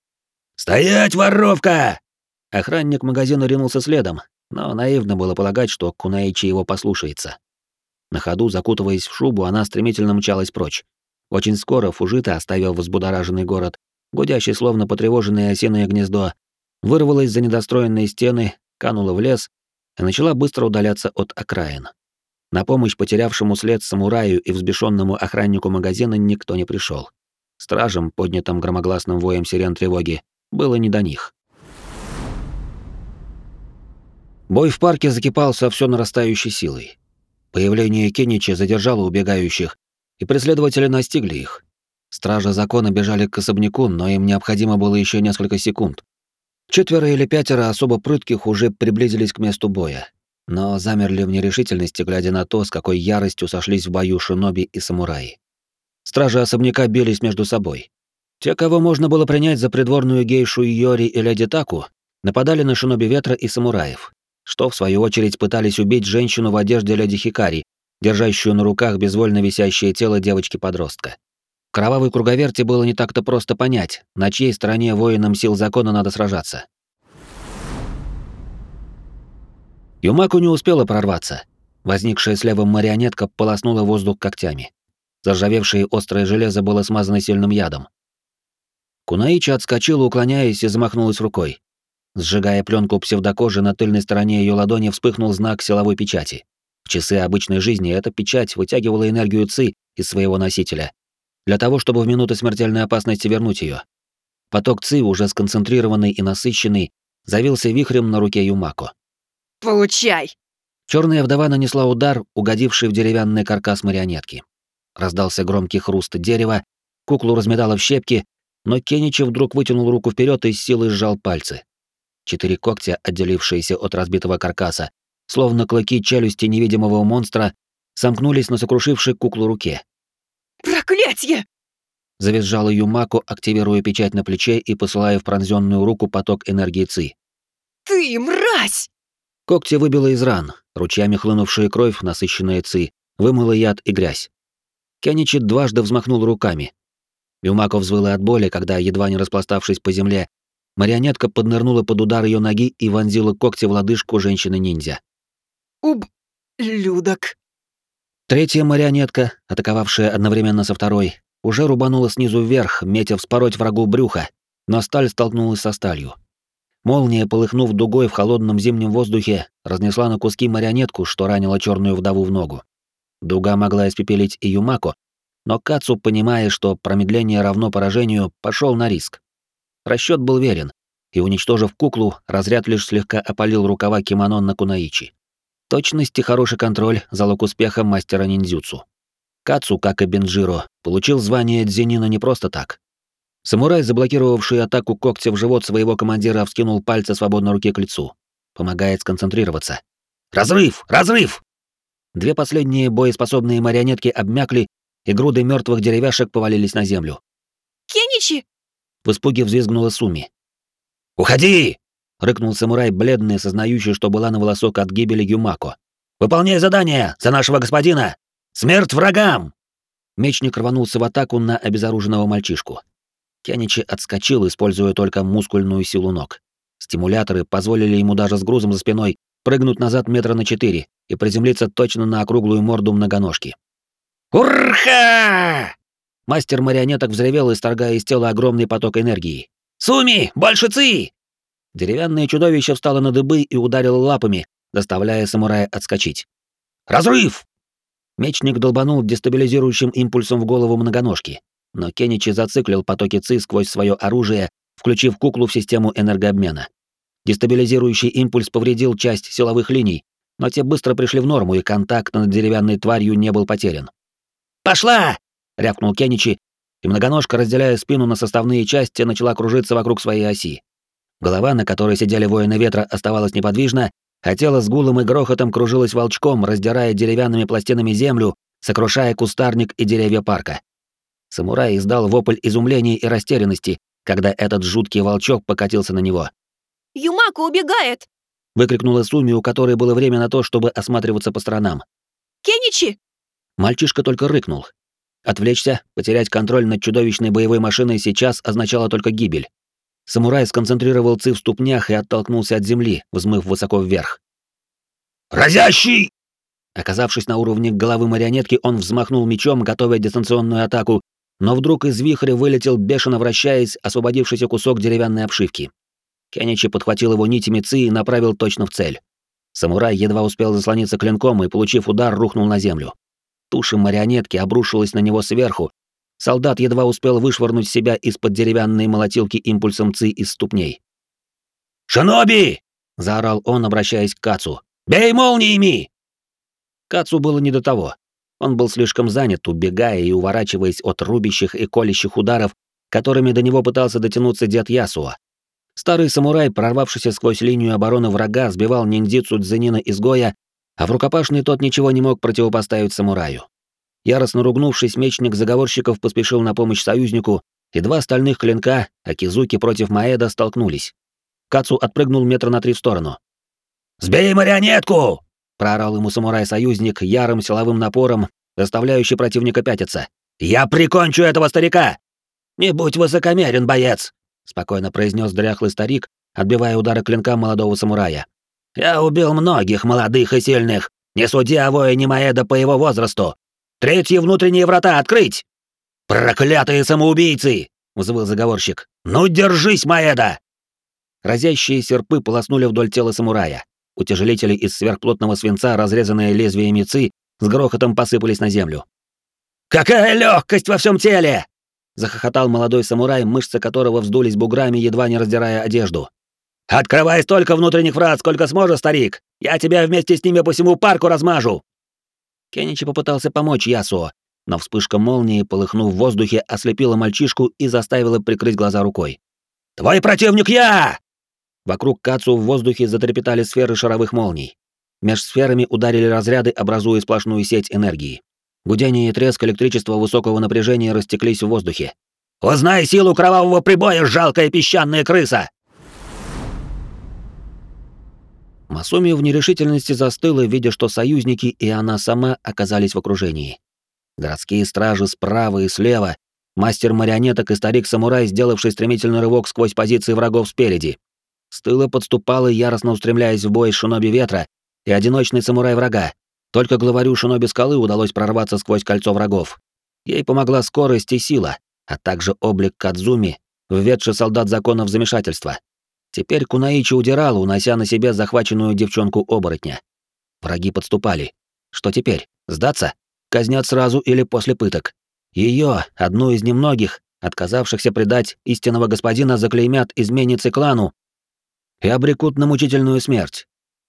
«Стоять, воровка!» Охранник магазина ринулся следом, но наивно было полагать, что Кунаичи его послушается. На ходу, закутываясь в шубу, она стремительно мчалась прочь. Очень скоро Фужита, оставив взбудораженный город, гудящий словно потревоженное осиное гнездо, вырвалась за недостроенные стены, канула в лес и начала быстро удаляться от окраин. На помощь потерявшему след самураю и взбешенному охраннику магазина никто не пришел. Стражам, поднятым громогласным воем сирен тревоги, было не до них. Бой в парке закипал со все нарастающей силой. Появление Кеничи задержало убегающих, и преследователи настигли их. Стражи закона бежали к особняку, но им необходимо было еще несколько секунд. Четверо или пятеро особо прытких уже приблизились к месту боя, но замерли в нерешительности, глядя на то, с какой яростью сошлись в бою шиноби и самураи. Стражи особняка бились между собой. Те, кого можно было принять за придворную гейшу Йори и леди Таку, нападали на шиноби ветра и самураев, что, в свою очередь, пытались убить женщину в одежде леди Хикари, держащую на руках безвольно висящее тело девочки-подростка. В кровавой круговерти было не так-то просто понять, на чьей стороне воинам сил закона надо сражаться. Юмаку не успела прорваться. Возникшая слева марионетка полоснула воздух когтями. Заржавевшее острое железо было смазано сильным ядом. Кунаичи отскочила, уклоняясь, и замахнулась рукой. Сжигая пленку псевдокожи, на тыльной стороне ее ладони вспыхнул знак силовой печати. В часы обычной жизни эта печать вытягивала энергию ци из своего носителя, для того, чтобы в минуты смертельной опасности вернуть ее. Поток ци, уже сконцентрированный и насыщенный, завился вихрем на руке Юмако. получай! Черная вдова нанесла удар, угодивший в деревянный каркас марионетки. Раздался громкий хруст дерева, куклу разметало в щепки, но Кеничи вдруг вытянул руку вперед и с силой сжал пальцы. Четыре когтя, отделившиеся от разбитого каркаса, словно клыки челюсти невидимого монстра, сомкнулись на сокрушившей куклу руке. «Проклятье!» — завизжала Юмако, активируя печать на плече и посылая в пронзённую руку поток энергии Ци. «Ты мразь!» Когти выбило из ран, ручьями хлынувшая кровь, насыщенная Ци, вымыла яд и грязь. Кеничи дважды взмахнул руками. Юмако взвыла от боли, когда, едва не распластавшись по земле, марионетка поднырнула под удар ее ноги и вонзила когти в лодыжку женщины-ниндзя. «Уб... людок!» Третья марионетка, атаковавшая одновременно со второй, уже рубанула снизу вверх, метя вспороть врагу брюха, но сталь столкнулась со сталью. Молния, полыхнув дугой в холодном зимнем воздухе, разнесла на куски марионетку, что ранила черную вдову в ногу. Дуга могла испепелить и Юмако, но Кацу, понимая, что промедление равно поражению, пошел на риск. Расчет был верен, и, уничтожив куклу, разряд лишь слегка опалил рукава кимоно на кунаичи. Точность и хороший контроль — залог успеха мастера ниндзюцу. Кацу, как и Бенджиро, получил звание дзенина не просто так. Самурай, заблокировавший атаку когтя в живот своего командира, вскинул пальцы свободной руки к лицу. Помогает сконцентрироваться. «Разрыв! Разрыв!» Две последние боеспособные марионетки обмякли, и груды мертвых деревяшек повалились на землю. «Кеничи!» В испуге взвизгнула Суми. «Уходи!» — рыкнул самурай, бледный, сознающий, что была на волосок от гибели Юмако. «Выполняй задание! За нашего господина! Смерть врагам!» Мечник рванулся в атаку на обезоруженного мальчишку. Кеничи отскочил, используя только мускульную силу ног. Стимуляторы позволили ему даже с грузом за спиной прыгнуть назад метра на четыре и приземлиться точно на округлую морду многоножки. «Урха!» Мастер марионеток взревел, исторгая из тела огромный поток энергии. «Суми! Больше ци!» Деревянное чудовище встало на дыбы и ударило лапами, заставляя самурая отскочить. «Разрыв!» Мечник долбанул дестабилизирующим импульсом в голову многоножки, но Кеничи зациклил потоки ци сквозь свое оружие, включив куклу в систему энергообмена. Дестабилизирующий импульс повредил часть силовых линий, но те быстро пришли в норму, и контакт над деревянной тварью не был потерян. «Пошла!» — рявкнул Кеничи, и многоножка, разделяя спину на составные части, начала кружиться вокруг своей оси. Голова, на которой сидели воины ветра, оставалась неподвижна, а тело с гулом и грохотом кружилось волчком, раздирая деревянными пластинами землю, сокрушая кустарник и деревья парка. Самурай издал вопль изумления и растерянности, когда этот жуткий волчок покатился на него. «Юмако убегает!» — выкрикнула Суми, у которой было время на то, чтобы осматриваться по сторонам. «Кеничи!» Мальчишка только рыкнул. Отвлечься, потерять контроль над чудовищной боевой машиной сейчас означало только гибель. Самурай сконцентрировал ци в ступнях и оттолкнулся от земли, взмыв высоко вверх. «Разящий!» Оказавшись на уровне головы марионетки, он взмахнул мечом, готовя дистанционную атаку, но вдруг из вихря вылетел, бешено вращаясь, освободившийся кусок деревянной обшивки. Кеничи подхватил его нитями ци и направил точно в цель. Самурай едва успел заслониться клинком и, получив удар, рухнул на землю. Туша марионетки обрушилась на него сверху. Солдат едва успел вышвырнуть себя из-под деревянной молотилки импульсом ци из ступней. «Шиноби!» — заорал он, обращаясь к Кацу. «Бей молниями!» Кацу было не до того. Он был слишком занят, убегая и уворачиваясь от рубящих и колющих ударов, которыми до него пытался дотянуться дед Ясуа. Старый самурай, прорвавшийся сквозь линию обороны врага, сбивал ниндзюцу дзенина-изгоя, а в рукопашной тот ничего не мог противопоставить самураю. Яростно ругнувшись, мечник заговорщиков поспешил на помощь союзнику, и два стальных клинка, Акизуки против Маэда, столкнулись. Кацу отпрыгнул метра на три в сторону. «Сбей марионетку!» — проорал ему самурай-союзник ярым силовым напором, заставляющий противника пятиться. «Я прикончу этого старика!» «Не будь высокомерен, боец!» — спокойно произнес дряхлый старик, отбивая удары клинка молодого самурая. «Я убил многих молодых и сильных, не суди о воине Маэда по его возрасту! Третьи внутренние врата открыть!» «Проклятые самоубийцы!» — взвыл заговорщик. «Ну держись, Маэда!» Разящие серпы полоснули вдоль тела самурая. Утяжелители из сверхплотного свинца, разрезанные лезвиями ци, с грохотом посыпались на землю. «Какая легкость во всем теле!» — захохотал молодой самурай, мышцы которого вздулись буграми, едва не раздирая одежду. «Открывай столько внутренних врат, сколько сможешь, старик! Я тебя вместе с ними по всему парку размажу!» Кеничи попытался помочь Ясуо, но вспышка молнии, полыхнув в воздухе, ослепила мальчишку и заставила прикрыть глаза рукой. «Твой противник я!» Вокруг Кацу в воздухе затрепетали сферы шаровых молний. Меж сферами ударили разряды, образуя сплошную сеть энергии. Гудение и треск электричества высокого напряжения растеклись в воздухе. «Узнай силу кровавого прибоя, жалкая песчаная крыса!» Масуми в нерешительности застыла, видя, что союзники и она сама оказались в окружении. Городские стражи справа и слева, мастер марионеток и старик-самурай, сделавший стремительный рывок сквозь позиции врагов спереди. С тыла подступала, яростно устремляясь в бой шиноби ветра и одиночный самурай врага. Только главарю шиноби скалы удалось прорваться сквозь кольцо врагов. Ей помогла скорость и сила, а также облик Кадзуми, введший солдат закона в замешательство. Теперь Кунаичи удирал, унося на себе захваченную девчонку-оборотня. Враги подступали. Что теперь? Сдаться? Казнят сразу или после пыток? Ее, одну из немногих, отказавшихся предать истинного господина, заклеймят изменницей клану и обрекут на мучительную смерть.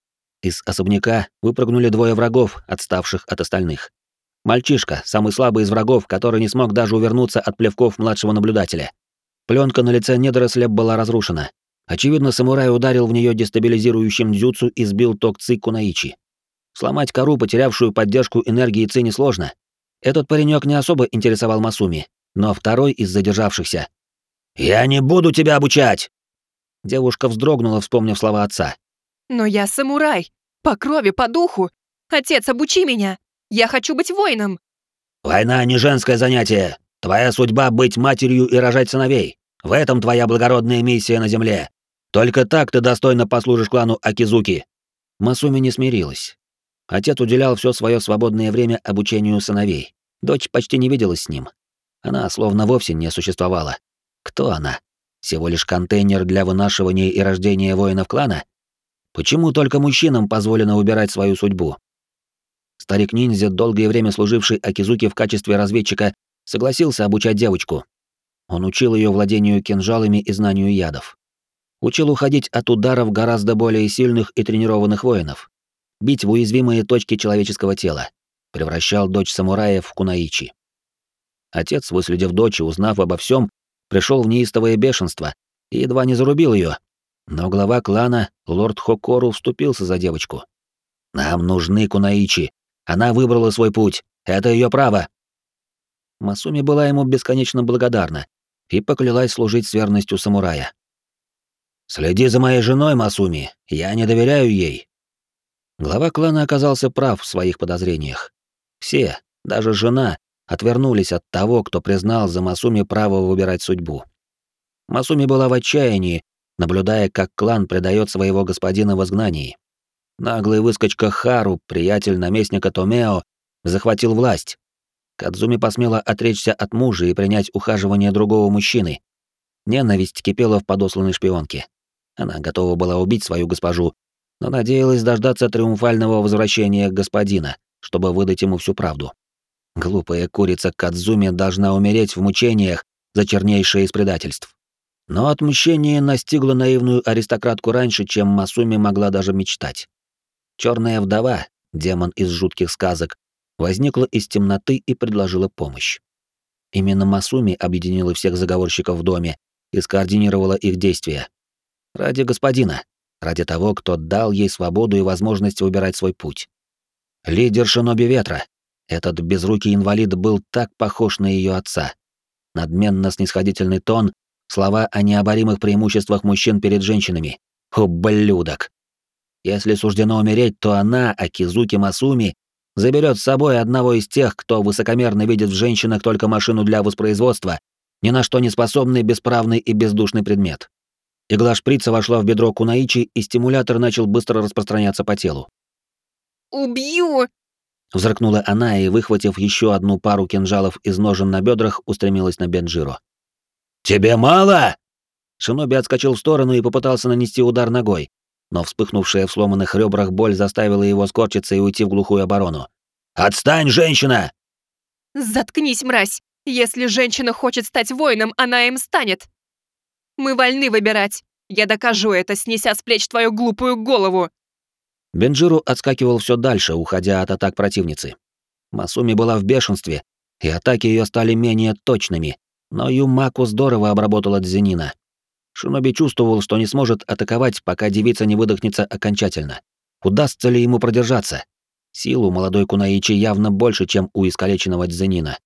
Из особняка выпрыгнули двое врагов, отставших от остальных. Мальчишка, самый слабый из врагов, который не смог даже увернуться от плевков младшего наблюдателя. Пленка на лице недоросля была разрушена. Очевидно, самурай ударил в нее дестабилизирующим дзюцу и сбил ток ци Кунаичи. Сломать кору, потерявшую поддержку энергии ци, несложно. Этот паренек не особо интересовал Масуми, но второй из задержавшихся. «Я не буду тебя обучать!» Девушка вздрогнула, вспомнив слова отца. «Но я самурай, по крови, по духу. Отец, обучи меня. Я хочу быть воином». «Война не женское занятие. Твоя судьба — быть матерью и рожать сыновей. В этом твоя благородная миссия на земле. Только так ты достойно послужишь клану Акизуки». Масуми не смирилась. Отец уделял все свое свободное время обучению сыновей. Дочь почти не виделась с ним. Она словно вовсе не существовала. Кто она? Всего лишь контейнер для вынашивания и рождения воинов клана? Почему только мужчинам позволено выбирать свою судьбу? Старик-ниндзя, долгое время служивший Акизуки в качестве разведчика, согласился обучать девочку. Он учил ее владению кинжалами и знанию ядов. Учил уходить от ударов гораздо более сильных и тренированных воинов. Бить в уязвимые точки человеческого тела. Превращал дочь самурая в Кунаичи. Отец, выследив дочь и узнав обо всем, пришел в неистовое бешенство и едва не зарубил ее. Но глава клана, лорд Хокору, вступился за девочку. «Нам нужны Кунаичи. Она выбрала свой путь. Это ее право». Масуми была ему бесконечно благодарна и поклялась служить с верностью самурая. «Следи за моей женой, Масуми. Я не доверяю ей». Глава клана оказался прав в своих подозрениях. Все, даже жена, отвернулись от того, кто признал за Масуми право выбирать судьбу. Масуми была в отчаянии, наблюдая, как клан предает своего господина в изгнании. Наглый выскочка Хару, приятель наместника Томео, захватил власть. Кадзуми посмела отречься от мужа и принять ухаживание другого мужчины. Ненависть кипела в подосланной шпионке. Она готова была убить свою госпожу, но надеялась дождаться триумфального возвращения господина, чтобы выдать ему всю правду. Глупая курица Кадзуми должна умереть в мучениях за чернейшее из предательств. Но отмщение настигло наивную аристократку раньше, чем Масуми могла даже мечтать. Черная вдова, демон из жутких сказок, возникла из темноты и предложила помощь. Именно Масуми объединила всех заговорщиков в доме и скоординировала их действия. Ради господина, ради того, кто дал ей свободу и возможность выбирать свой путь. Лидер шиноби ветра. Этот безрукий инвалид был так похож на ее отца. Надменно-снисходительный тон, слова о необоримых преимуществах мужчин перед женщинами. Ублюдок. Если суждено умереть, то она, Акизуки Масуми, заберет с собой одного из тех, кто высокомерно видит в женщинах только машину для воспроизводства, ни на что не способный, бесправный и бездушный предмет. Игла шприца вошла в бедро Кунаичи, и стимулятор начал быстро распространяться по телу. «Убью!» Взрыкнула она и, выхватив еще одну пару кинжалов из ножен на бедрах, устремилась на Бенджиро. «Тебе мало?» Шиноби отскочил в сторону и попытался нанести удар ногой, но вспыхнувшая в сломанных ребрах боль заставила его скорчиться и уйти в глухую оборону. «Отстань, женщина!» «Заткнись, мразь! Если женщина хочет стать воином, она им станет! Мы вольны выбирать! Я докажу это, снеся с плеч твою глупую голову!» Бенджиру отскакивал все дальше, уходя от атак противницы. Масуми была в бешенстве, и атаки ее стали менее точными, но Юмаку здорово обработала Дзенина. Шиноби чувствовал, что не сможет атаковать, пока девица не выдохнется окончательно. Удастся ли ему продержаться? Сил у молодой Кунаичи явно больше, чем у искалеченного Дзенина.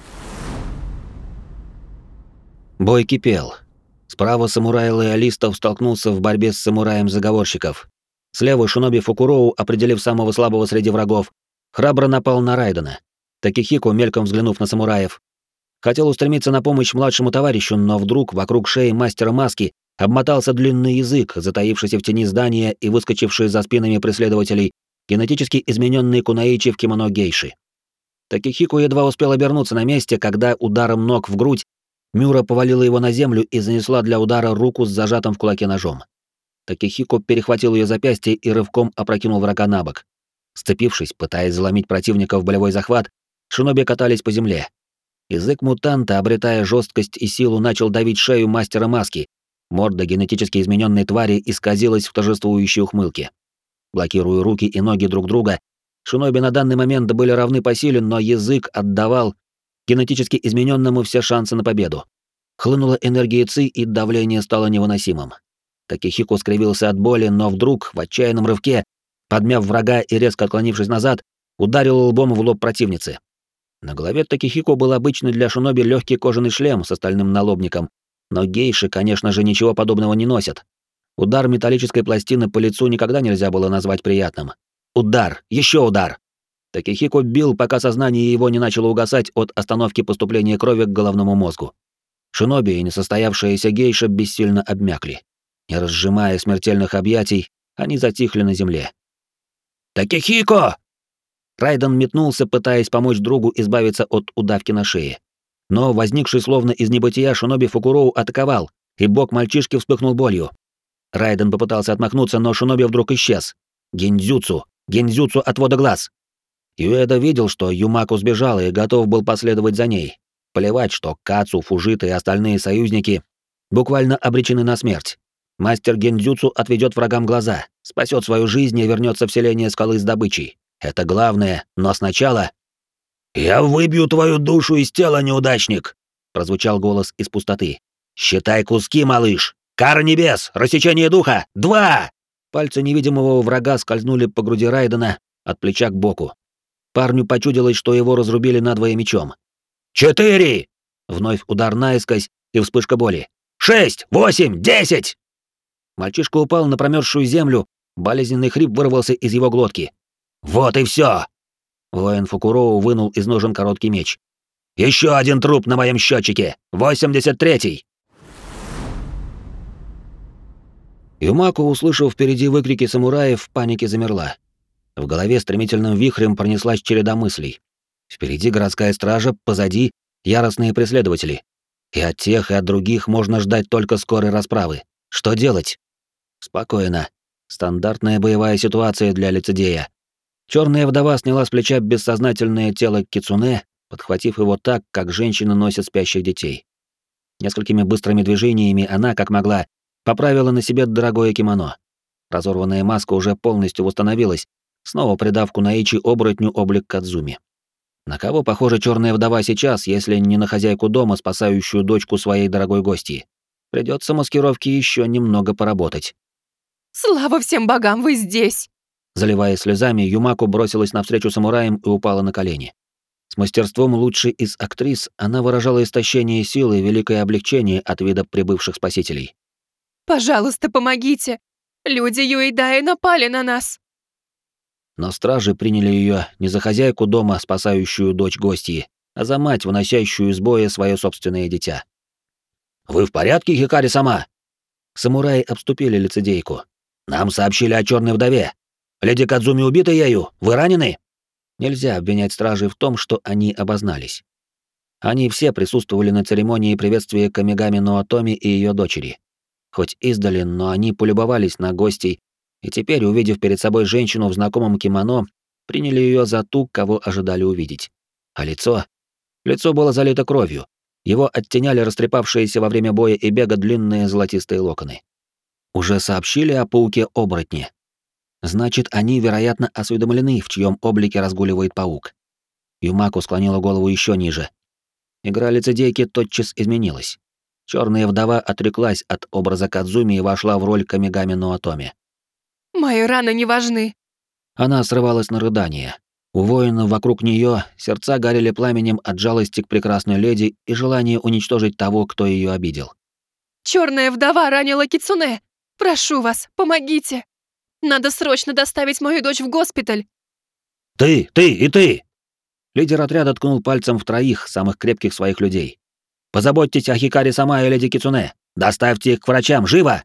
Бой кипел. Справа самурай лоялистов столкнулся в борьбе с самураем заговорщиков. Слева Шиноби Фукуроу, определив самого слабого среди врагов, храбро напал на Райдена. Такихико, мельком взглянув на самураев, хотел устремиться на помощь младшему товарищу, но вдруг вокруг шеи мастера маски обмотался длинный язык, затаившийся в тени здания и выскочивший за спинами преследователей, генетически измененный Кунаичи в кимоно гейши. Такихико едва успел обернуться на месте, когда ударом ног в грудь Мюра повалила его на землю и занесла для удара руку с зажатым в кулаке ножом. Такихико перехватил ее запястье и рывком опрокинул врага на бок. Сцепившись, пытаясь заломить противника в болевой захват, шиноби катались по земле. Язык мутанта, обретая жесткость и силу, начал давить шею мастера маски. Морда генетически измененной твари исказилась в торжествующей ухмылке. Блокируя руки и ноги друг друга, шиноби на данный момент были равны по силе, но язык отдавал генетически измененному все шансы на победу. Хлынула энергия ци, и давление стало невыносимым. Такихико скривился от боли, но вдруг, в отчаянном рывке, подмяв врага и резко отклонившись назад, ударил лбом в лоб противницы. На голове Такихико был обычный для шиноби легкий кожаный шлем с остальным налобником, но гейши, конечно же, ничего подобного не носят. Удар металлической пластины по лицу никогда нельзя было назвать приятным. Удар, еще удар. Такихико бил, пока сознание его не начало угасать от остановки поступления крови к головному мозгу. Шиноби и несостоявшаяся гейша бессильно обмякли. Не разжимая смертельных объятий, они затихли на земле. «Такихико!» Райден метнулся, пытаясь помочь другу избавиться от удавки на шее. Но возникший словно из небытия Шиноби Фукуроу атаковал, и бок мальчишки вспыхнул болью. Райден попытался отмахнуться, но Шиноби вдруг исчез. Гиндзюцу! Гиндзюцу отвода глаз! Юэда видел, что Юмаку сбежала и готов был последовать за ней. Плевать, что Кацу, Фужита и остальные союзники буквально обречены на смерть. Мастер гиндзюцу отведет врагам глаза, спасет свою жизнь и вернется в селение скалы с добычей. Это главное, но сначала... «Я выбью твою душу из тела, неудачник!» — прозвучал голос из пустоты. «Считай куски, малыш! Кара небес! Рассечение духа! Два!» Пальцы невидимого врага скользнули по груди Райдена от плеча к боку. Парню почудилось, что его разрубили надвое мечом. «Четыре!» — вновь удар наискось и вспышка боли. «Шесть! Восемь! Десять!» Мальчишка упал на промерзшую землю, болезненный хрип вырвался из его глотки. «Вот и все!» Воин Фукуроу вынул из ножен короткий меч. «Еще один труп на моем счетчике! восемьдесят третий!» Юмако, услышав впереди выкрики самураев, в панике замерла. В голове стремительным вихрем пронеслась череда мыслей. Впереди городская стража, позади яростные преследователи. И от тех, и от других можно ждать только скорой расправы. Что делать? Спокойно. Стандартная боевая ситуация для лицедея. Черная вдова сняла с плеча бессознательное тело кицуне, подхватив его так, как женщины носят спящих детей. Несколькими быстрыми движениями она, как могла, поправила на себе дорогое кимоно. Разорванная маска уже полностью восстановилась, снова придав Кунаичи оборотню облик Кадзуми. На кого похожа черная вдова сейчас, если не на хозяйку дома, спасающую дочку своей дорогой гостьи? Придется маскировке еще немного поработать. «Слава всем богам, вы здесь!» Заливаясь слезами, Юмаку бросилась навстречу самураям и упала на колени. С мастерством лучшей из актрис она выражала истощение силы и великое облегчение от вида прибывших спасителей. «Пожалуйста, помогите! Люди Юэйдаи напали на нас!» Но стражи приняли ее не за хозяйку дома, спасающую дочь гостьи, а за мать, выносящую из боя свое собственное дитя. «Вы в порядке, Хикари-сама?» Самураи обступили лицедейку. «Нам сообщили о черной вдове. Леди Кадзуми убита ею. Вы ранены?» Нельзя обвинять стражей в том, что они обознались. Они все присутствовали на церемонии приветствия Камигами Ноотоми и ее дочери. Хоть издали, но они полюбовались на гостей, и теперь, увидев перед собой женщину в знакомом кимоно, приняли ее за ту, кого ожидали увидеть. А лицо? Лицо было залито кровью. Его оттеняли растрепавшиеся во время боя и бега длинные золотистые локоны. Уже сообщили о пауке-оборотне. Значит, они, вероятно, осведомлены, в чьем облике разгуливает паук. Юмако склонила голову еще ниже. Игра лицедейки тотчас изменилась. Черная вдова отреклась от образа Кадзуми и вошла в роль Камигами но Атоми. Мои раны не важны. Она срывалась на рыдание. У воинов вокруг нее сердца горели пламенем от жалости к прекрасной леди и желания уничтожить того, кто ее обидел. Черная вдова ранила Кицуне. Прошу вас, помогите. Надо срочно доставить мою дочь в госпиталь. Ты, ты и ты! Лидер отряда ткнул пальцем в троих самых крепких своих людей. Позаботьтесь о Хикари сама и леди Кицуне. Доставьте их к врачам, живо!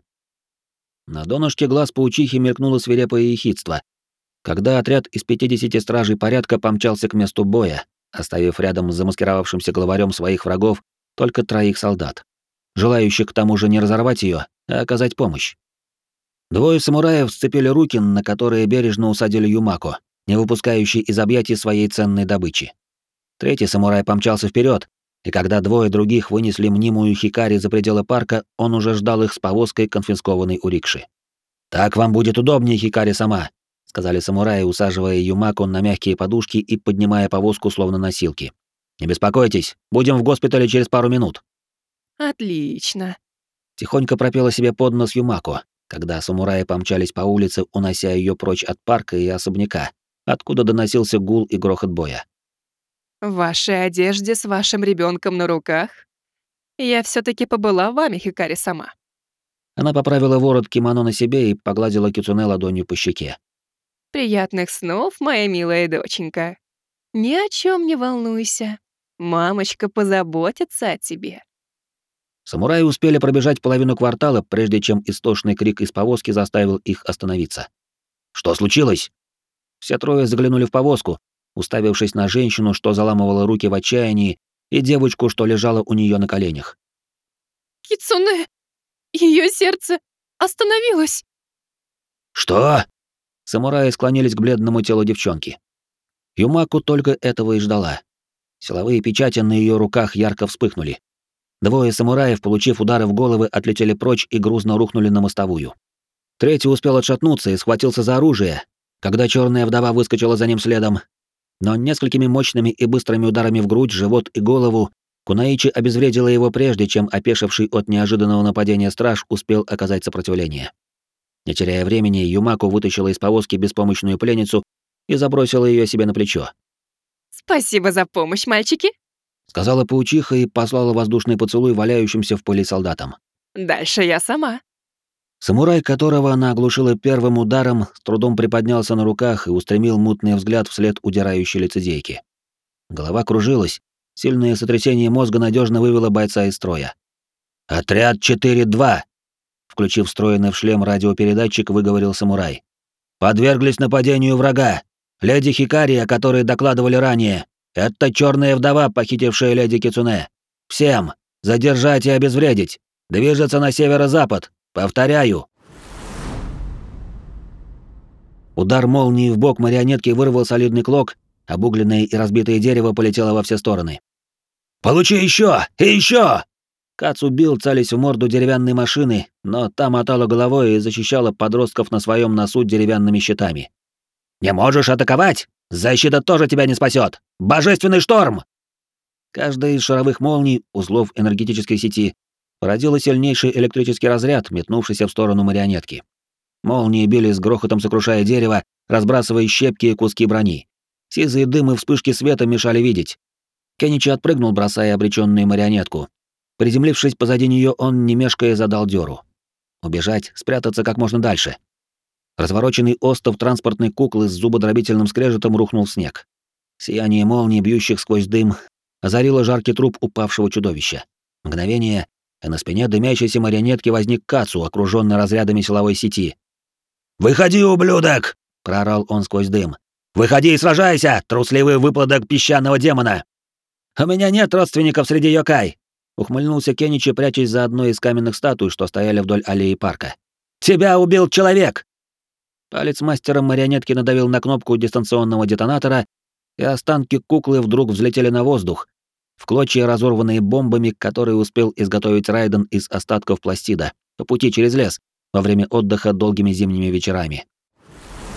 На донышке глаз паучихи мелькнуло свирепое ехидство, когда отряд из пятидесяти стражей порядка помчался к месту боя, оставив рядом с замаскировавшимся главарем своих врагов только троих солдат, желающих к тому же не разорвать ее, а оказать помощь. Двое самураев сцепили руки, на которые бережно усадили Юмако, не выпускающий из объятий своей ценной добычи. Третий самурай помчался вперед, и когда двое других вынесли мнимую Хикари за пределы парка, он уже ждал их с повозкой, конфискованной у рикши. «Так вам будет удобнее, Хикари сама», — сказали самураи, усаживая Юмако на мягкие подушки и поднимая повозку словно носилки. «Не беспокойтесь, будем в госпитале через пару минут». Отлично. Тихонько пропела себе под нос Юмако, когда самураи помчались по улице, унося ее прочь от парка и особняка, откуда доносился гул и грохот боя. В вашей одежде с вашим ребенком на руках я все-таки побыла вами, Хикари сама. Она поправила ворот кимоно на себе и погладила Кицуне ладонью по щеке. Приятных снов, моя милая доченька. Ни о чем не волнуйся. Мамочка позаботится о тебе. Самураи успели пробежать половину квартала, прежде чем истошный крик из повозки заставил их остановиться. «Что случилось?» Все трое заглянули в повозку, уставившись на женщину, что заламывала руки в отчаянии, и девочку, что лежала у нее на коленях. Кицуне! Ее сердце остановилось! «Что?» Самураи склонились к бледному телу девчонки. Юмаку только этого и ждала. Силовые печати на ее руках ярко вспыхнули. Двое самураев, получив удары в головы, отлетели прочь и грузно рухнули на мостовую. Третий успел отшатнуться и схватился за оружие, когда черная вдова выскочила за ним следом. Но несколькими мощными и быстрыми ударами в грудь, живот и голову Кунаичи обезвредила его прежде, чем опешивший от неожиданного нападения страж успел оказать сопротивление. Не теряя времени, Юмако вытащила из повозки беспомощную пленницу и забросила ее себе на плечо. Спасибо за помощь, мальчики. Сказала паучиха и послала воздушный поцелуй валяющимся в пыли солдатам. Дальше я сама. Самурай, которого она оглушила первым ударом, с трудом приподнялся на руках и устремил мутный взгляд вслед удирающей лицедейки. Голова кружилась, сильное сотрясение мозга надежно вывело бойца из строя. «Отряд четыре два!» Включив встроенный в шлем радиопередатчик, выговорил самурай. «Подверглись нападению врага. Леди Хикари, о которой докладывали ранее. Это черная вдова, похитившая леди Кицуне. Всем! Задержать и обезвредить! Движется на северо-запад! Повторяю!» Удар молнии в бок марионетки вырвал солидный клок, обугленное и разбитое дерево полетело во все стороны. «Получи еще! И еще!» Кац убил, целясь в морду деревянной машины, но та мотала головой и защищала подростков на своем носу деревянными щитами. «Не можешь атаковать? Защита тоже тебя не спасет! Божественный шторм!» Каждая из шаровых молний, узлов энергетической сети, породила сильнейший электрический разряд, метнувшийся в сторону марионетки. Молнии били с грохотом, сокрушая дерево, разбрасывая щепки и куски брони. Сизые дымы и вспышки света мешали видеть. Кеничи отпрыгнул, бросая обречённую марионетку. Приземлившись позади неё, он, не мешкая, задал дёру. Убежать, спрятаться как можно дальше. Развороченный остов транспортной куклы с зубодробительным скрежетом рухнул в снег. Сияние молний, бьющих сквозь дым, озарило жаркий труп упавшего чудовища. Мгновение, и на спине дымящейся марионетки возник Кацу, окружённый разрядами силовой сети. «Выходи, ублюдок!» — проорал он сквозь дым. «Выходи и сражайся, трусливый выплодок песчаного демона!» «У меня нет родственников среди йокай!» — ухмыльнулся Кеничи, прячась за одной из каменных статуй, что стояли вдоль аллеи парка. «Тебя убил человек!» Палец мастера марионетки надавил на кнопку дистанционного детонатора, и останки куклы вдруг взлетели на воздух, в клочья, разорванные бомбами, которые успел изготовить Райден из остатков пластида по пути через лес во время отдыха долгими зимними вечерами.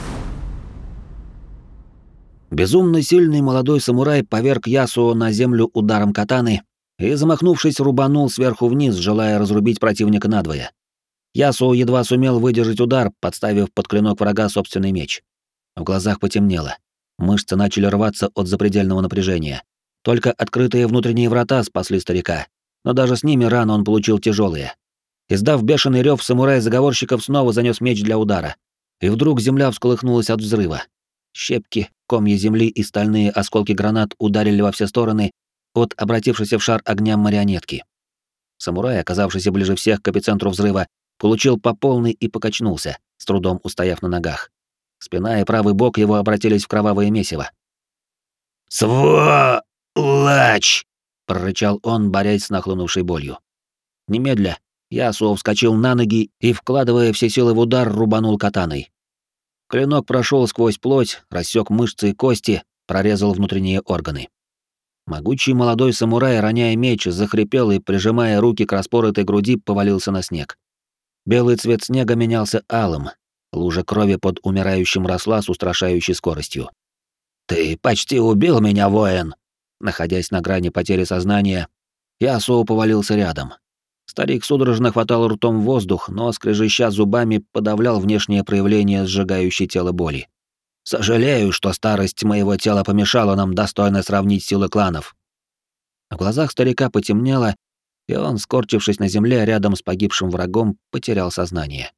Безумно сильный молодой самурай поверг Ясуо на землю ударом катаны и, замахнувшись, рубанул сверху вниз, желая разрубить противника надвое. Ясуо едва сумел выдержать удар, подставив под клинок врага собственный меч. В глазах потемнело. Мышцы начали рваться от запредельного напряжения. Только открытые внутренние врата спасли старика, но даже с ними раны он получил тяжелые. Издав бешеный рев, самурай заговорщиков снова занес меч для удара. И вдруг земля всколыхнулась от взрыва. Щепки, комья земли и стальные осколки гранат ударили во все стороны от обратившейся в шар огня марионетки. Самурай, оказавшийся ближе всех к эпицентру взрыва, получил по полной и покачнулся, с трудом устояв на ногах. Спина и правый бок его обратились в кровавое месиво. «Сволочь!» — прорычал он, борясь с нахлынувшей болью. Немедля Ясуо вскочил на ноги и, вкладывая все силы в удар, рубанул катаной. Клинок прошел сквозь плоть, рассек мышцы и кости, прорезал внутренние органы. Могучий молодой самурай, роняя меч, захрипел и, прижимая руки к распоротой груди, повалился на снег. Белый цвет снега менялся алым, лужа крови под умирающим росла с устрашающей скоростью. «Ты почти убил меня, воин!» Находясь на грани потери сознания, Ясуо повалился рядом. Старик судорожно хватал ртом воздух, но, скрежеща зубами, подавлял внешнее проявление сжигающей тело боли. «Сожалею, что старость моего тела помешала нам достойно сравнить силы кланов». В глазах старика потемнело, и он, скорчившись на земле рядом с погибшим врагом, потерял сознание.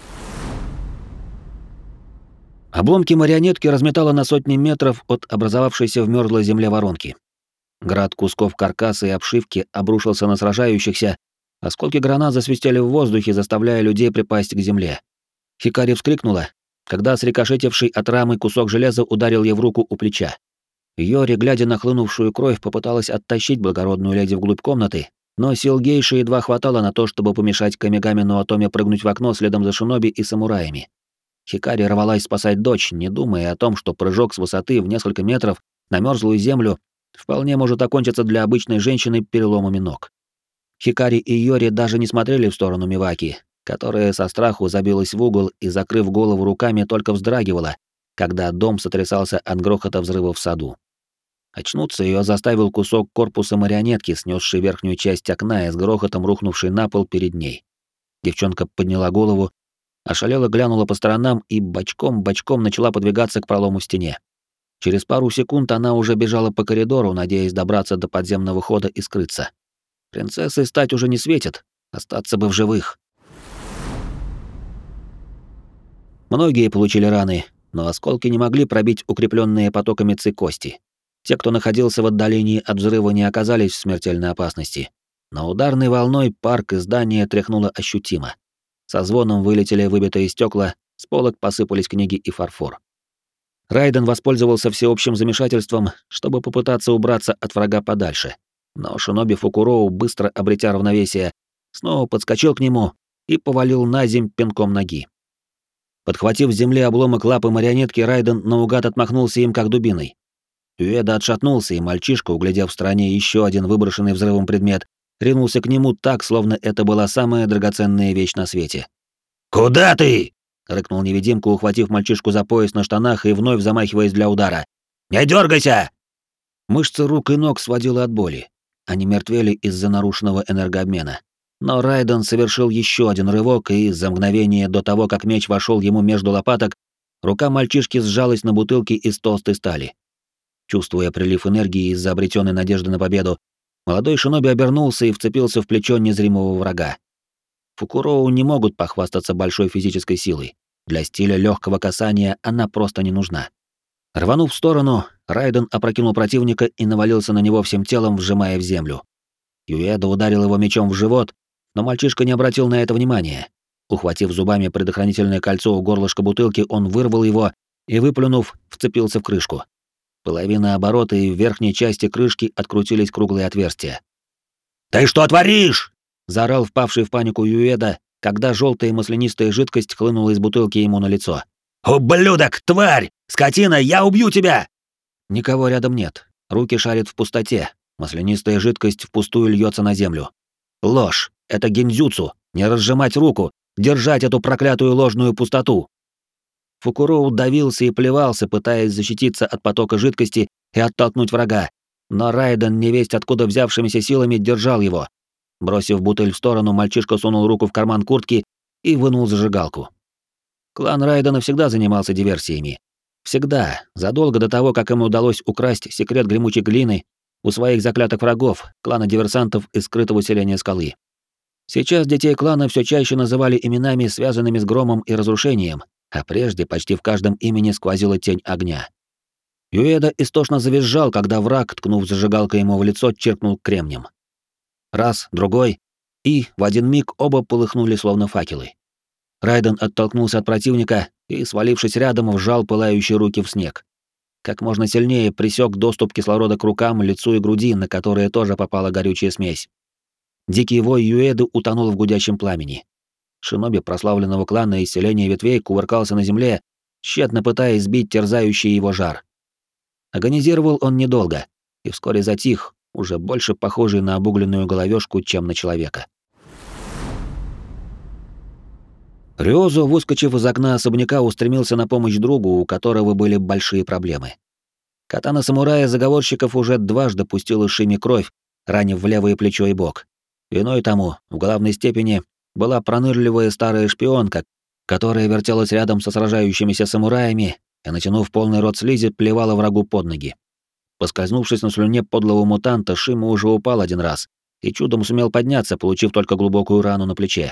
Обломки марионетки разметало на сотни метров от образовавшейся в мёрзлой земле воронки. Град кусков каркаса и обшивки обрушился на сражающихся, осколки гранат засвистели в воздухе, заставляя людей припасть к земле. Хикари вскрикнула, когда срикошетивший от рамы кусок железа ударил ей в руку у плеча. Йори, глядя на хлынувшую кровь, попыталась оттащить благородную леди вглубь комнаты, но сил гейши едва хватало на то, чтобы помешать Камигами Нуотоме прыгнуть в окно следом за шиноби и самураями. Хикари рвалась спасать дочь, не думая о том, что прыжок с высоты в несколько метров на мёрзлую землю вполне может окончиться для обычной женщины переломами ног. Хикари и Йори даже не смотрели в сторону Миваки, которая со страху забилась в угол и, закрыв голову руками, только вздрагивала, когда дом сотрясался от грохота взрыва в саду. Очнуться ее заставил кусок корпуса марионетки, снесший верхнюю часть окна и с грохотом рухнувший на пол перед ней. Девчонка подняла голову, ошалела, глянула по сторонам и бочком-бочком начала подвигаться к пролому в стене. Через пару секунд она уже бежала по коридору, надеясь добраться до подземного хода и скрыться. Принцессой стать уже не светит, остаться бы в живых. Многие получили раны, но осколки не могли пробить укрепленные потоками ци кости. Те, кто находился в отдалении от взрыва, не оказались в смертельной опасности. Но ударной волной парк и здание тряхнуло ощутимо. Со звоном вылетели выбитые стекла, с полок посыпались книги и фарфор. Райден воспользовался всеобщим замешательством, чтобы попытаться убраться от врага подальше. Но шиноби Фукуроу, быстро обретя равновесие, снова подскочил к нему и повалил на земь пинком ноги. Подхватив с земли обломок лапы марионетки, Райден наугад отмахнулся им как дубиной. Юэда отшатнулся, и мальчишка, углядев в стороне еще один выброшенный взрывом предмет, ринулся к нему так, словно это была самая драгоценная вещь на свете. «Куда ты?» — рыкнул невидимка, ухватив мальчишку за пояс на штанах и вновь замахиваясь для удара. «Не дергайся!» Мышцы рук и ног сводило от боли. Они мертвели из-за нарушенного энергообмена. Но Райден совершил еще один рывок, и за мгновение до того, как меч вошел ему между лопаток, рука мальчишки сжалась на бутылке из толстой стали. Чувствуя прилив энергии из-за обретенной надежды на победу, молодой шиноби обернулся и вцепился в плечо незримого врага. Фукуроу не могут похвастаться большой физической силой. Для стиля легкого касания она просто не нужна. Рванув в сторону, Райден опрокинул противника и навалился на него всем телом, вжимая в землю. Юэда ударил его мечом в живот, но мальчишка не обратил на это внимания. Ухватив зубами предохранительное кольцо у горлышка бутылки, он вырвал его и, выплюнув, вцепился в крышку. Половина оборота, и в верхней части крышки открутились круглые отверстия. «Ты что творишь?» — заорал впавший в панику Юэда, когда желтая маслянистая жидкость хлынула из бутылки ему на лицо. «Ублюдок! Тварь! Скотина! Я убью тебя!» Никого рядом нет. Руки шарят в пустоте. Маслянистая жидкость впустую льется на землю. Ложь! Это гиндзюцу! Не разжимать руку! Держать эту проклятую ложную пустоту! Фукуроу давился и плевался, пытаясь защититься от потока жидкости и оттолкнуть врага, но Райден, невесть откуда взявшимися силами, держал его. Бросив бутыль в сторону, мальчишка сунул руку в карман куртки и вынул зажигалку. Клан Райдена всегда занимался диверсиями. Всегда, задолго до того, как ему удалось украсть секрет гремучей глины у своих заклятых врагов, клана диверсантов из скрытого селения скалы. Сейчас детей клана все чаще называли именами, связанными с громом и разрушением, а прежде почти в каждом имени сквозила тень огня. Юэда истошно завизжал, когда враг, ткнув зажигалкой ему в лицо, чиркнул кремнем. Раз, другой, и в один миг оба полыхнули словно факелы. Райден оттолкнулся от противника и, свалившись рядом, вжал пылающие руки в снег. Как можно сильнее пресек доступ кислорода к рукам, лицу и груди, на которые тоже попала горючая смесь. Дикий вой Юэды утонул в гудящем пламени. Шиноби прославленного клана из селения ветвей кувыркался на земле, тщетно пытаясь сбить терзающий его жар. Агонизировал он недолго и вскоре затих, уже больше похожий на обугленную головешку, чем на человека. Рёзо, выскочив из окна особняка, устремился на помощь другу, у которого были большие проблемы. Катана самурая заговорщиков уже дважды пустила Шиме кровь, ранив в левое плечо и бок. Виной тому, в главной степени, была пронырливая старая шпионка, которая вертелась рядом со сражающимися самураями и, натянув полный рот слизи, плевала врагу под ноги. Поскользнувшись на слюне подлого мутанта, Шима уже упал один раз и чудом сумел подняться, получив только глубокую рану на плече.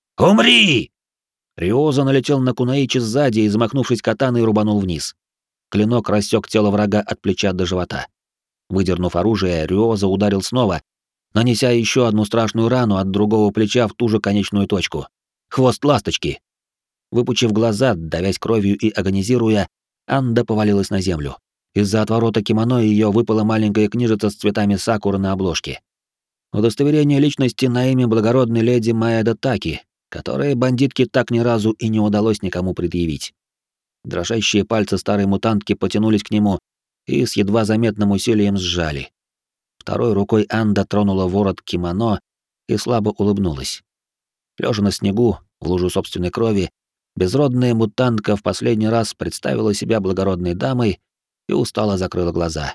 «Умри!» Рёзо налетел на Кунаичи сзади и, замахнувшись катаной, рубанул вниз. Клинок рассек тело врага от плеча до живота. Выдернув оружие, Рёзо ударил снова, нанеся еще одну страшную рану от другого плеча в ту же конечную точку. Хвост ласточки. Выпучив глаза, давясь кровью и агонизируя, Анда повалилась на землю. Из-за отворота кимоно ее выпала маленькая книжица с цветами сакуры на обложке. Удостоверение личности на имя благородной леди Маэда Таки, которое бандитке так ни разу и не удалось никому предъявить. Дрожащие пальцы старой мутантки потянулись к нему и с едва заметным усилием сжали. Второй рукой Анда тронула ворот кимоно и слабо улыбнулась. Лежа на снегу, в лужу собственной крови, безродная мутантка в последний раз представила себя благородной дамой и устало закрыла глаза.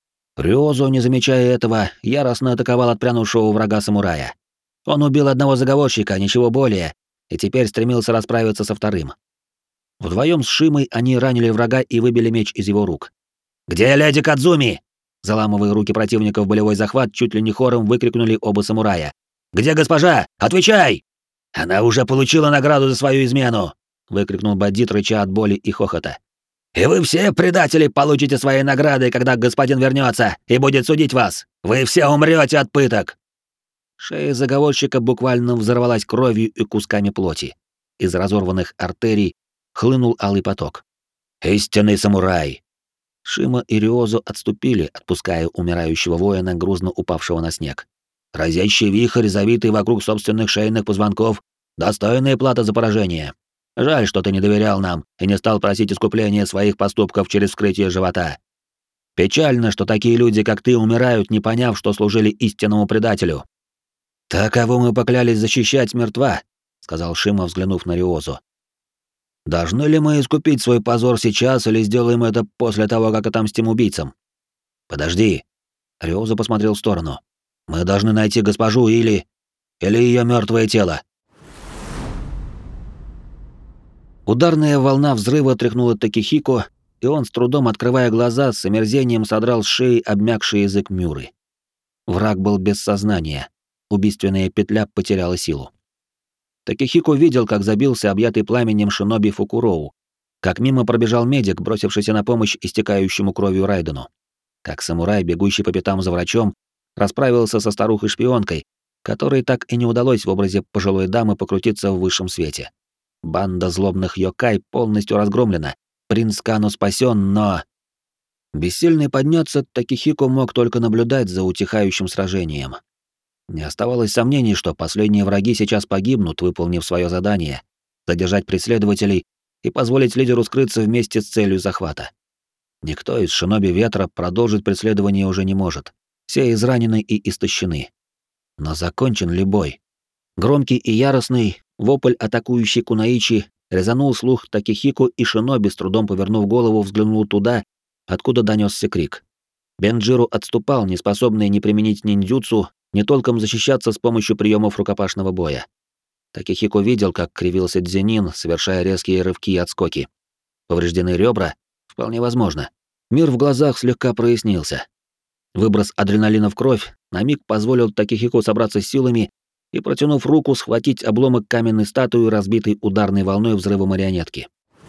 Рёзо, не замечая этого, яростно атаковал отпрянувшего врага самурая. Он убил одного заговорщика, ничего более, и теперь стремился расправиться со вторым. Вдвоем с Шимой они ранили врага и выбили меч из его рук. «Где леди Кадзуми?» Заламывая руки противника в болевой захват, чуть ли не хором выкрикнули оба самурая. «Где госпожа? Отвечай!» «Она уже получила награду за свою измену!» — выкрикнул бандит, рыча от боли и хохота. «И вы все, предатели, получите свои награды, когда господин вернется и будет судить вас! Вы все умрете от пыток!» Шея заговорщика буквально взорвалась кровью и кусками плоти. Из разорванных артерий хлынул алый поток. «Истинный самурай!» Шима и Рёзо отступили, отпуская умирающего воина, грузно упавшего на снег. «Разящий вихрь, завитый вокруг собственных шейных позвонков, достойная плата за поражение. Жаль, что ты не доверял нам и не стал просить искупления своих поступков через вскрытие живота. Печально, что такие люди, как ты, умирают, не поняв, что служили истинному предателю». «Та, кого мы поклялись защищать, мертва», — сказал Шима, взглянув на Риозу. «Должны ли мы искупить свой позор сейчас или сделаем это после того, как отомстим убийцам?» «Подожди», — Риозу посмотрел в сторону. «Мы должны найти госпожу или... или ее мертвое тело». Ударная волна взрыва тряхнула Такихико, и он, с трудом открывая глаза, с омерзением содрал с шеи обмякший язык Мюры. Враг был без сознания. Убийственная петля потеряла силу. Такихико видел, как забился объятый пламенем шиноби Фукуроу, как мимо пробежал медик, бросившийся на помощь истекающему кровью Райдену, как самурай, бегущий по пятам за врачом, расправился со старухой-шпионкой, которой так и не удалось в образе пожилой дамы покрутиться в высшем свете. Банда злобных йокай полностью разгромлена, принц Кану спасен, но... Бессильный подняться, Такихико мог только наблюдать за утихающим сражением. Не оставалось сомнений, что последние враги сейчас погибнут, выполнив свое задание — задержать преследователей и позволить лидеру скрыться вместе с целью захвата. Никто из шиноби ветра продолжить преследование уже не может. Все изранены и истощены. Но закончен ли бой? Громкий и яростный вопль атакующей Кунаичи резанул слух Такихико, и Шиноби, с трудом повернув голову, взглянул туда, откуда донесся крик. Бенджиру отступал, неспособный ни применить ниндзюцу, ни толком защищаться с помощью приемов рукопашного боя. Такихико видел, как кривился Дзенин, совершая резкие рывки и отскоки. Повреждены ребра? Вполне возможно. Мир в глазах слегка прояснился. Выброс адреналина в кровь на миг позволил Такихико собраться с силами и, протянув руку, схватить обломок каменной статуи, разбитой ударной волной взрыва марионетки.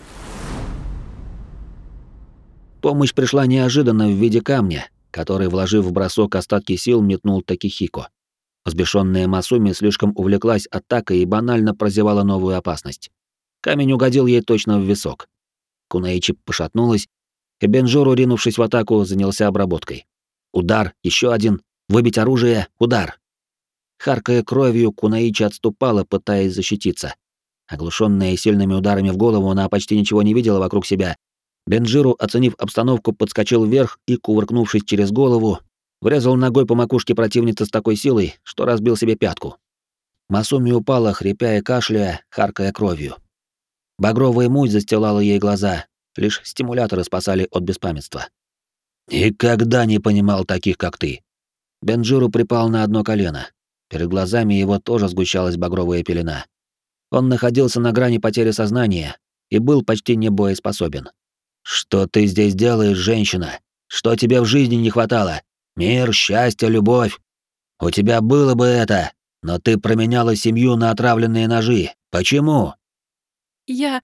Помощь пришла неожиданно в виде камня, который, вложив в бросок остатки сил, метнул Такихико. Взбешенная Масуми слишком увлеклась атакой и банально прозевала новую опасность. Камень угодил ей точно в висок. Кунаичи пошатнулась, и Бенджуру, ринувшись в атаку, занялся обработкой. Удар, еще один, выбить оружие, удар. Харкая кровью, Кунаичи отступала, пытаясь защититься. Оглушенная сильными ударами в голову, она почти ничего не видела вокруг себя. Бенджиру, оценив обстановку, подскочил вверх и, кувыркнувшись через голову, врезал ногой по макушке противницы с такой силой, что разбил себе пятку. Масуми упала, хрипя и кашляя, харкая кровью. Багровая муть застилала ей глаза, лишь стимуляторы спасали от беспамятства. «Никогда не понимал таких, как ты!» Бенджиру припал на одно колено. Перед глазами его тоже сгущалась багровая пелена. Он находился на грани потери сознания и был почти не боеспособен. «Что ты здесь делаешь, женщина? Что тебе в жизни не хватало? Мир, счастье, любовь. У тебя было бы это, но ты променяла семью на отравленные ножи. Почему?» Я...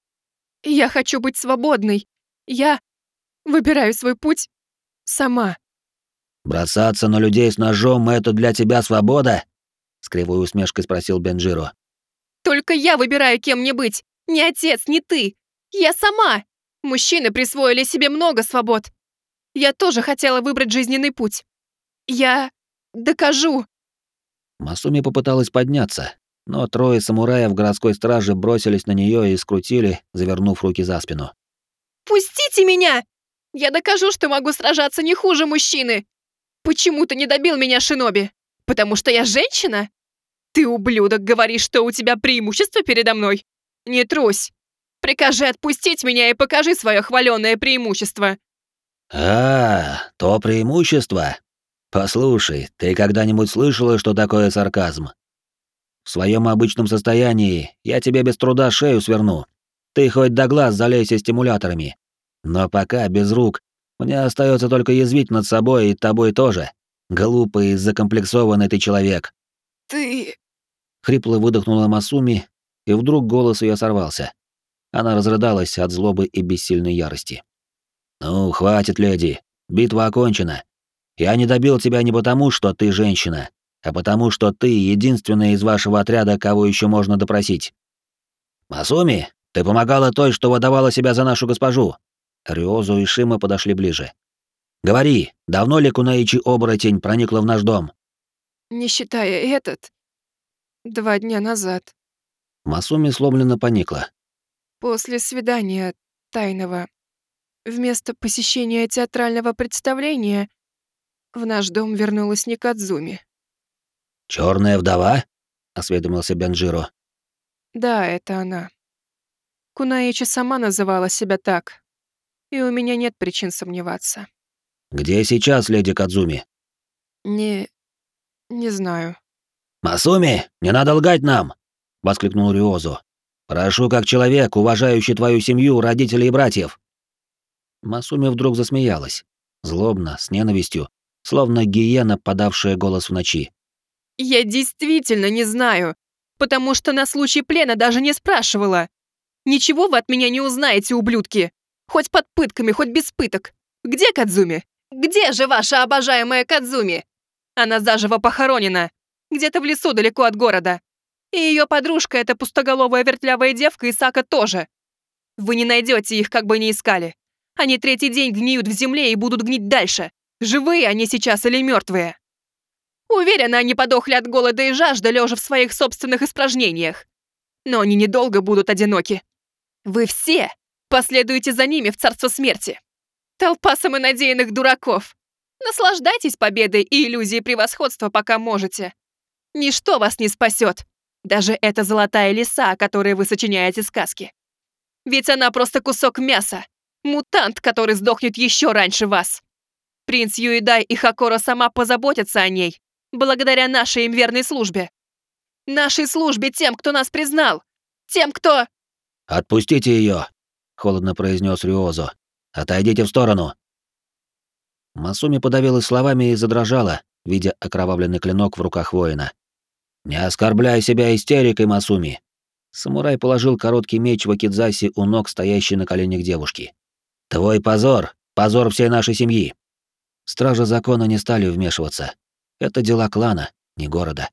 я хочу быть свободной. Я выбираю свой путь сама. «Бросаться на людей с ножом — это для тебя свобода?» — с кривой усмешкой спросил Бенджиро. Только я выбираю, кем мне быть. Не отец, не ты. Я сама. Мужчины присвоили себе много свобод. Я тоже хотела выбрать жизненный путь. Я докажу. Масуми попыталась подняться, но трое самураев городской стражи бросились на нее и скрутили, завернув руки за спину. Пустите меня! Я докажу, что могу сражаться не хуже мужчины. Почему ты не добил меня, Шиноби? Потому что я женщина? Ты, ублюдок, говоришь, что у тебя преимущество передо мной? Не трусь. Прикажи отпустить меня и покажи свое хваленое преимущество. «А, то преимущество? Послушай, ты когда-нибудь слышала, что такое сарказм? В своем обычном состоянии я тебе без труда шею сверну. Ты хоть до глаз залейся стимуляторами. Но пока без рук мне остается только язвить над собой и тобой тоже. Глупый и закомплексованный ты человек». Ты... Хрипло выдохнула Масуми, и вдруг голос ее сорвался. Она разрыдалась от злобы и бессильной ярости. «Ну, хватит, леди. Битва окончена. Я не добил тебя не потому, что ты женщина, а потому, что ты единственная из вашего отряда, кого еще можно допросить. Масуми, ты помогала той, что выдавала себя за нашу госпожу». Рёзу и Шима подошли ближе. «Говори, давно ли Кунаичи-оборотень проникла в наш дом?» Не считая этот, два дня назад, Масуми сломленно поникла. после свидания тайного, вместо посещения театрального представления, в наш дом вернулась Никадзуми. «Чёрная вдова?» — осведомился Бенджиро. Да, это она. Кунаичи сама называла себя так, и у меня нет причин сомневаться. «Где сейчас леди Кадзуми?» Не... не знаю. «Масуми, не надо лгать нам!» — воскликнул Рюозу. «Прошу, как человек, уважающий твою семью, родителей и братьев». Масуми вдруг засмеялась. Злобно, с ненавистью, словно гиена, подавшая голос в ночи. Я действительно не знаю, потому что на случай плена даже не спрашивала. Ничего вы от меня не узнаете, ублюдки. Хоть под пытками, хоть без пыток. Где Кадзуми? Где же ваша обожаемая Кадзуми? Она заживо похоронена. Где-то в лесу далеко от города. И ее подружка, эта пустоголовая вертлявая девка, Исака, тоже. Вы не найдете их, как бы ни искали. Они третий день гниют в земле и будут гнить дальше. Живые они сейчас или мертвые. Уверена, они подохли от голода и жажды, лежа в своих собственных испражнениях. Но они недолго будут одиноки. Вы все последуете за ними в царство смерти. Толпа самонадеянных дураков. Наслаждайтесь победой и иллюзией превосходства, пока можете. Ничто вас не спасет. Даже эта золотая лиса, о которой вы сочиняете сказки. Ведь она просто кусок мяса. Мутант, который сдохнет еще раньше вас. Принц Юидай и Хакора сама позаботятся о ней, благодаря нашей им верной службе. Нашей службе тем, кто нас признал. Тем, кто... «Отпустите ее!» — холодно произнес Рюозо. «Отойдите в сторону!» Масуми подавилась словами и задрожала, видя окровавленный клинок в руках воина. «Не оскорбляй себя истерикой, Масуми!» Самурай положил короткий меч вакидзаси у ног стоящей на коленях девушки. «Твой позор! Позор всей нашей семьи!» Стражи закона не стали вмешиваться. Это дела клана, не города.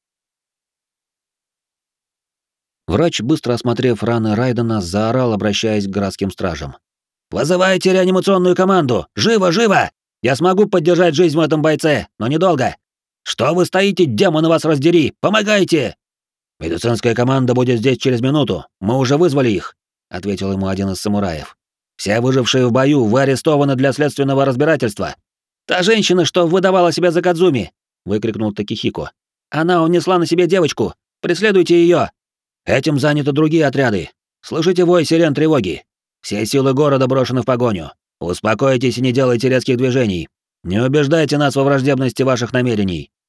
Врач, быстро осмотрев раны Райдена, заорал, обращаясь к городским стражам. «Вызывайте реанимационную команду! Живо, живо! Я смогу поддержать жизнь в этом бойце, но недолго! Что вы стоите, демоны вас раздери! Помогайте!» «Медицинская команда будет здесь через минуту, мы уже вызвали их», — ответил ему один из самураев. «Все выжившие в бою, вы арестованы для следственного разбирательства». «Та женщина, что выдавала себя за Кадзуми!» — выкрикнул Такихико. «Она унесла на себе девочку! Преследуйте ее! Этим заняты другие отряды! Слышите вой сирен тревоги! Все силы города брошены в погоню! Успокойтесь и не делайте резких движений! Не убеждайте нас во враждебности ваших намерений!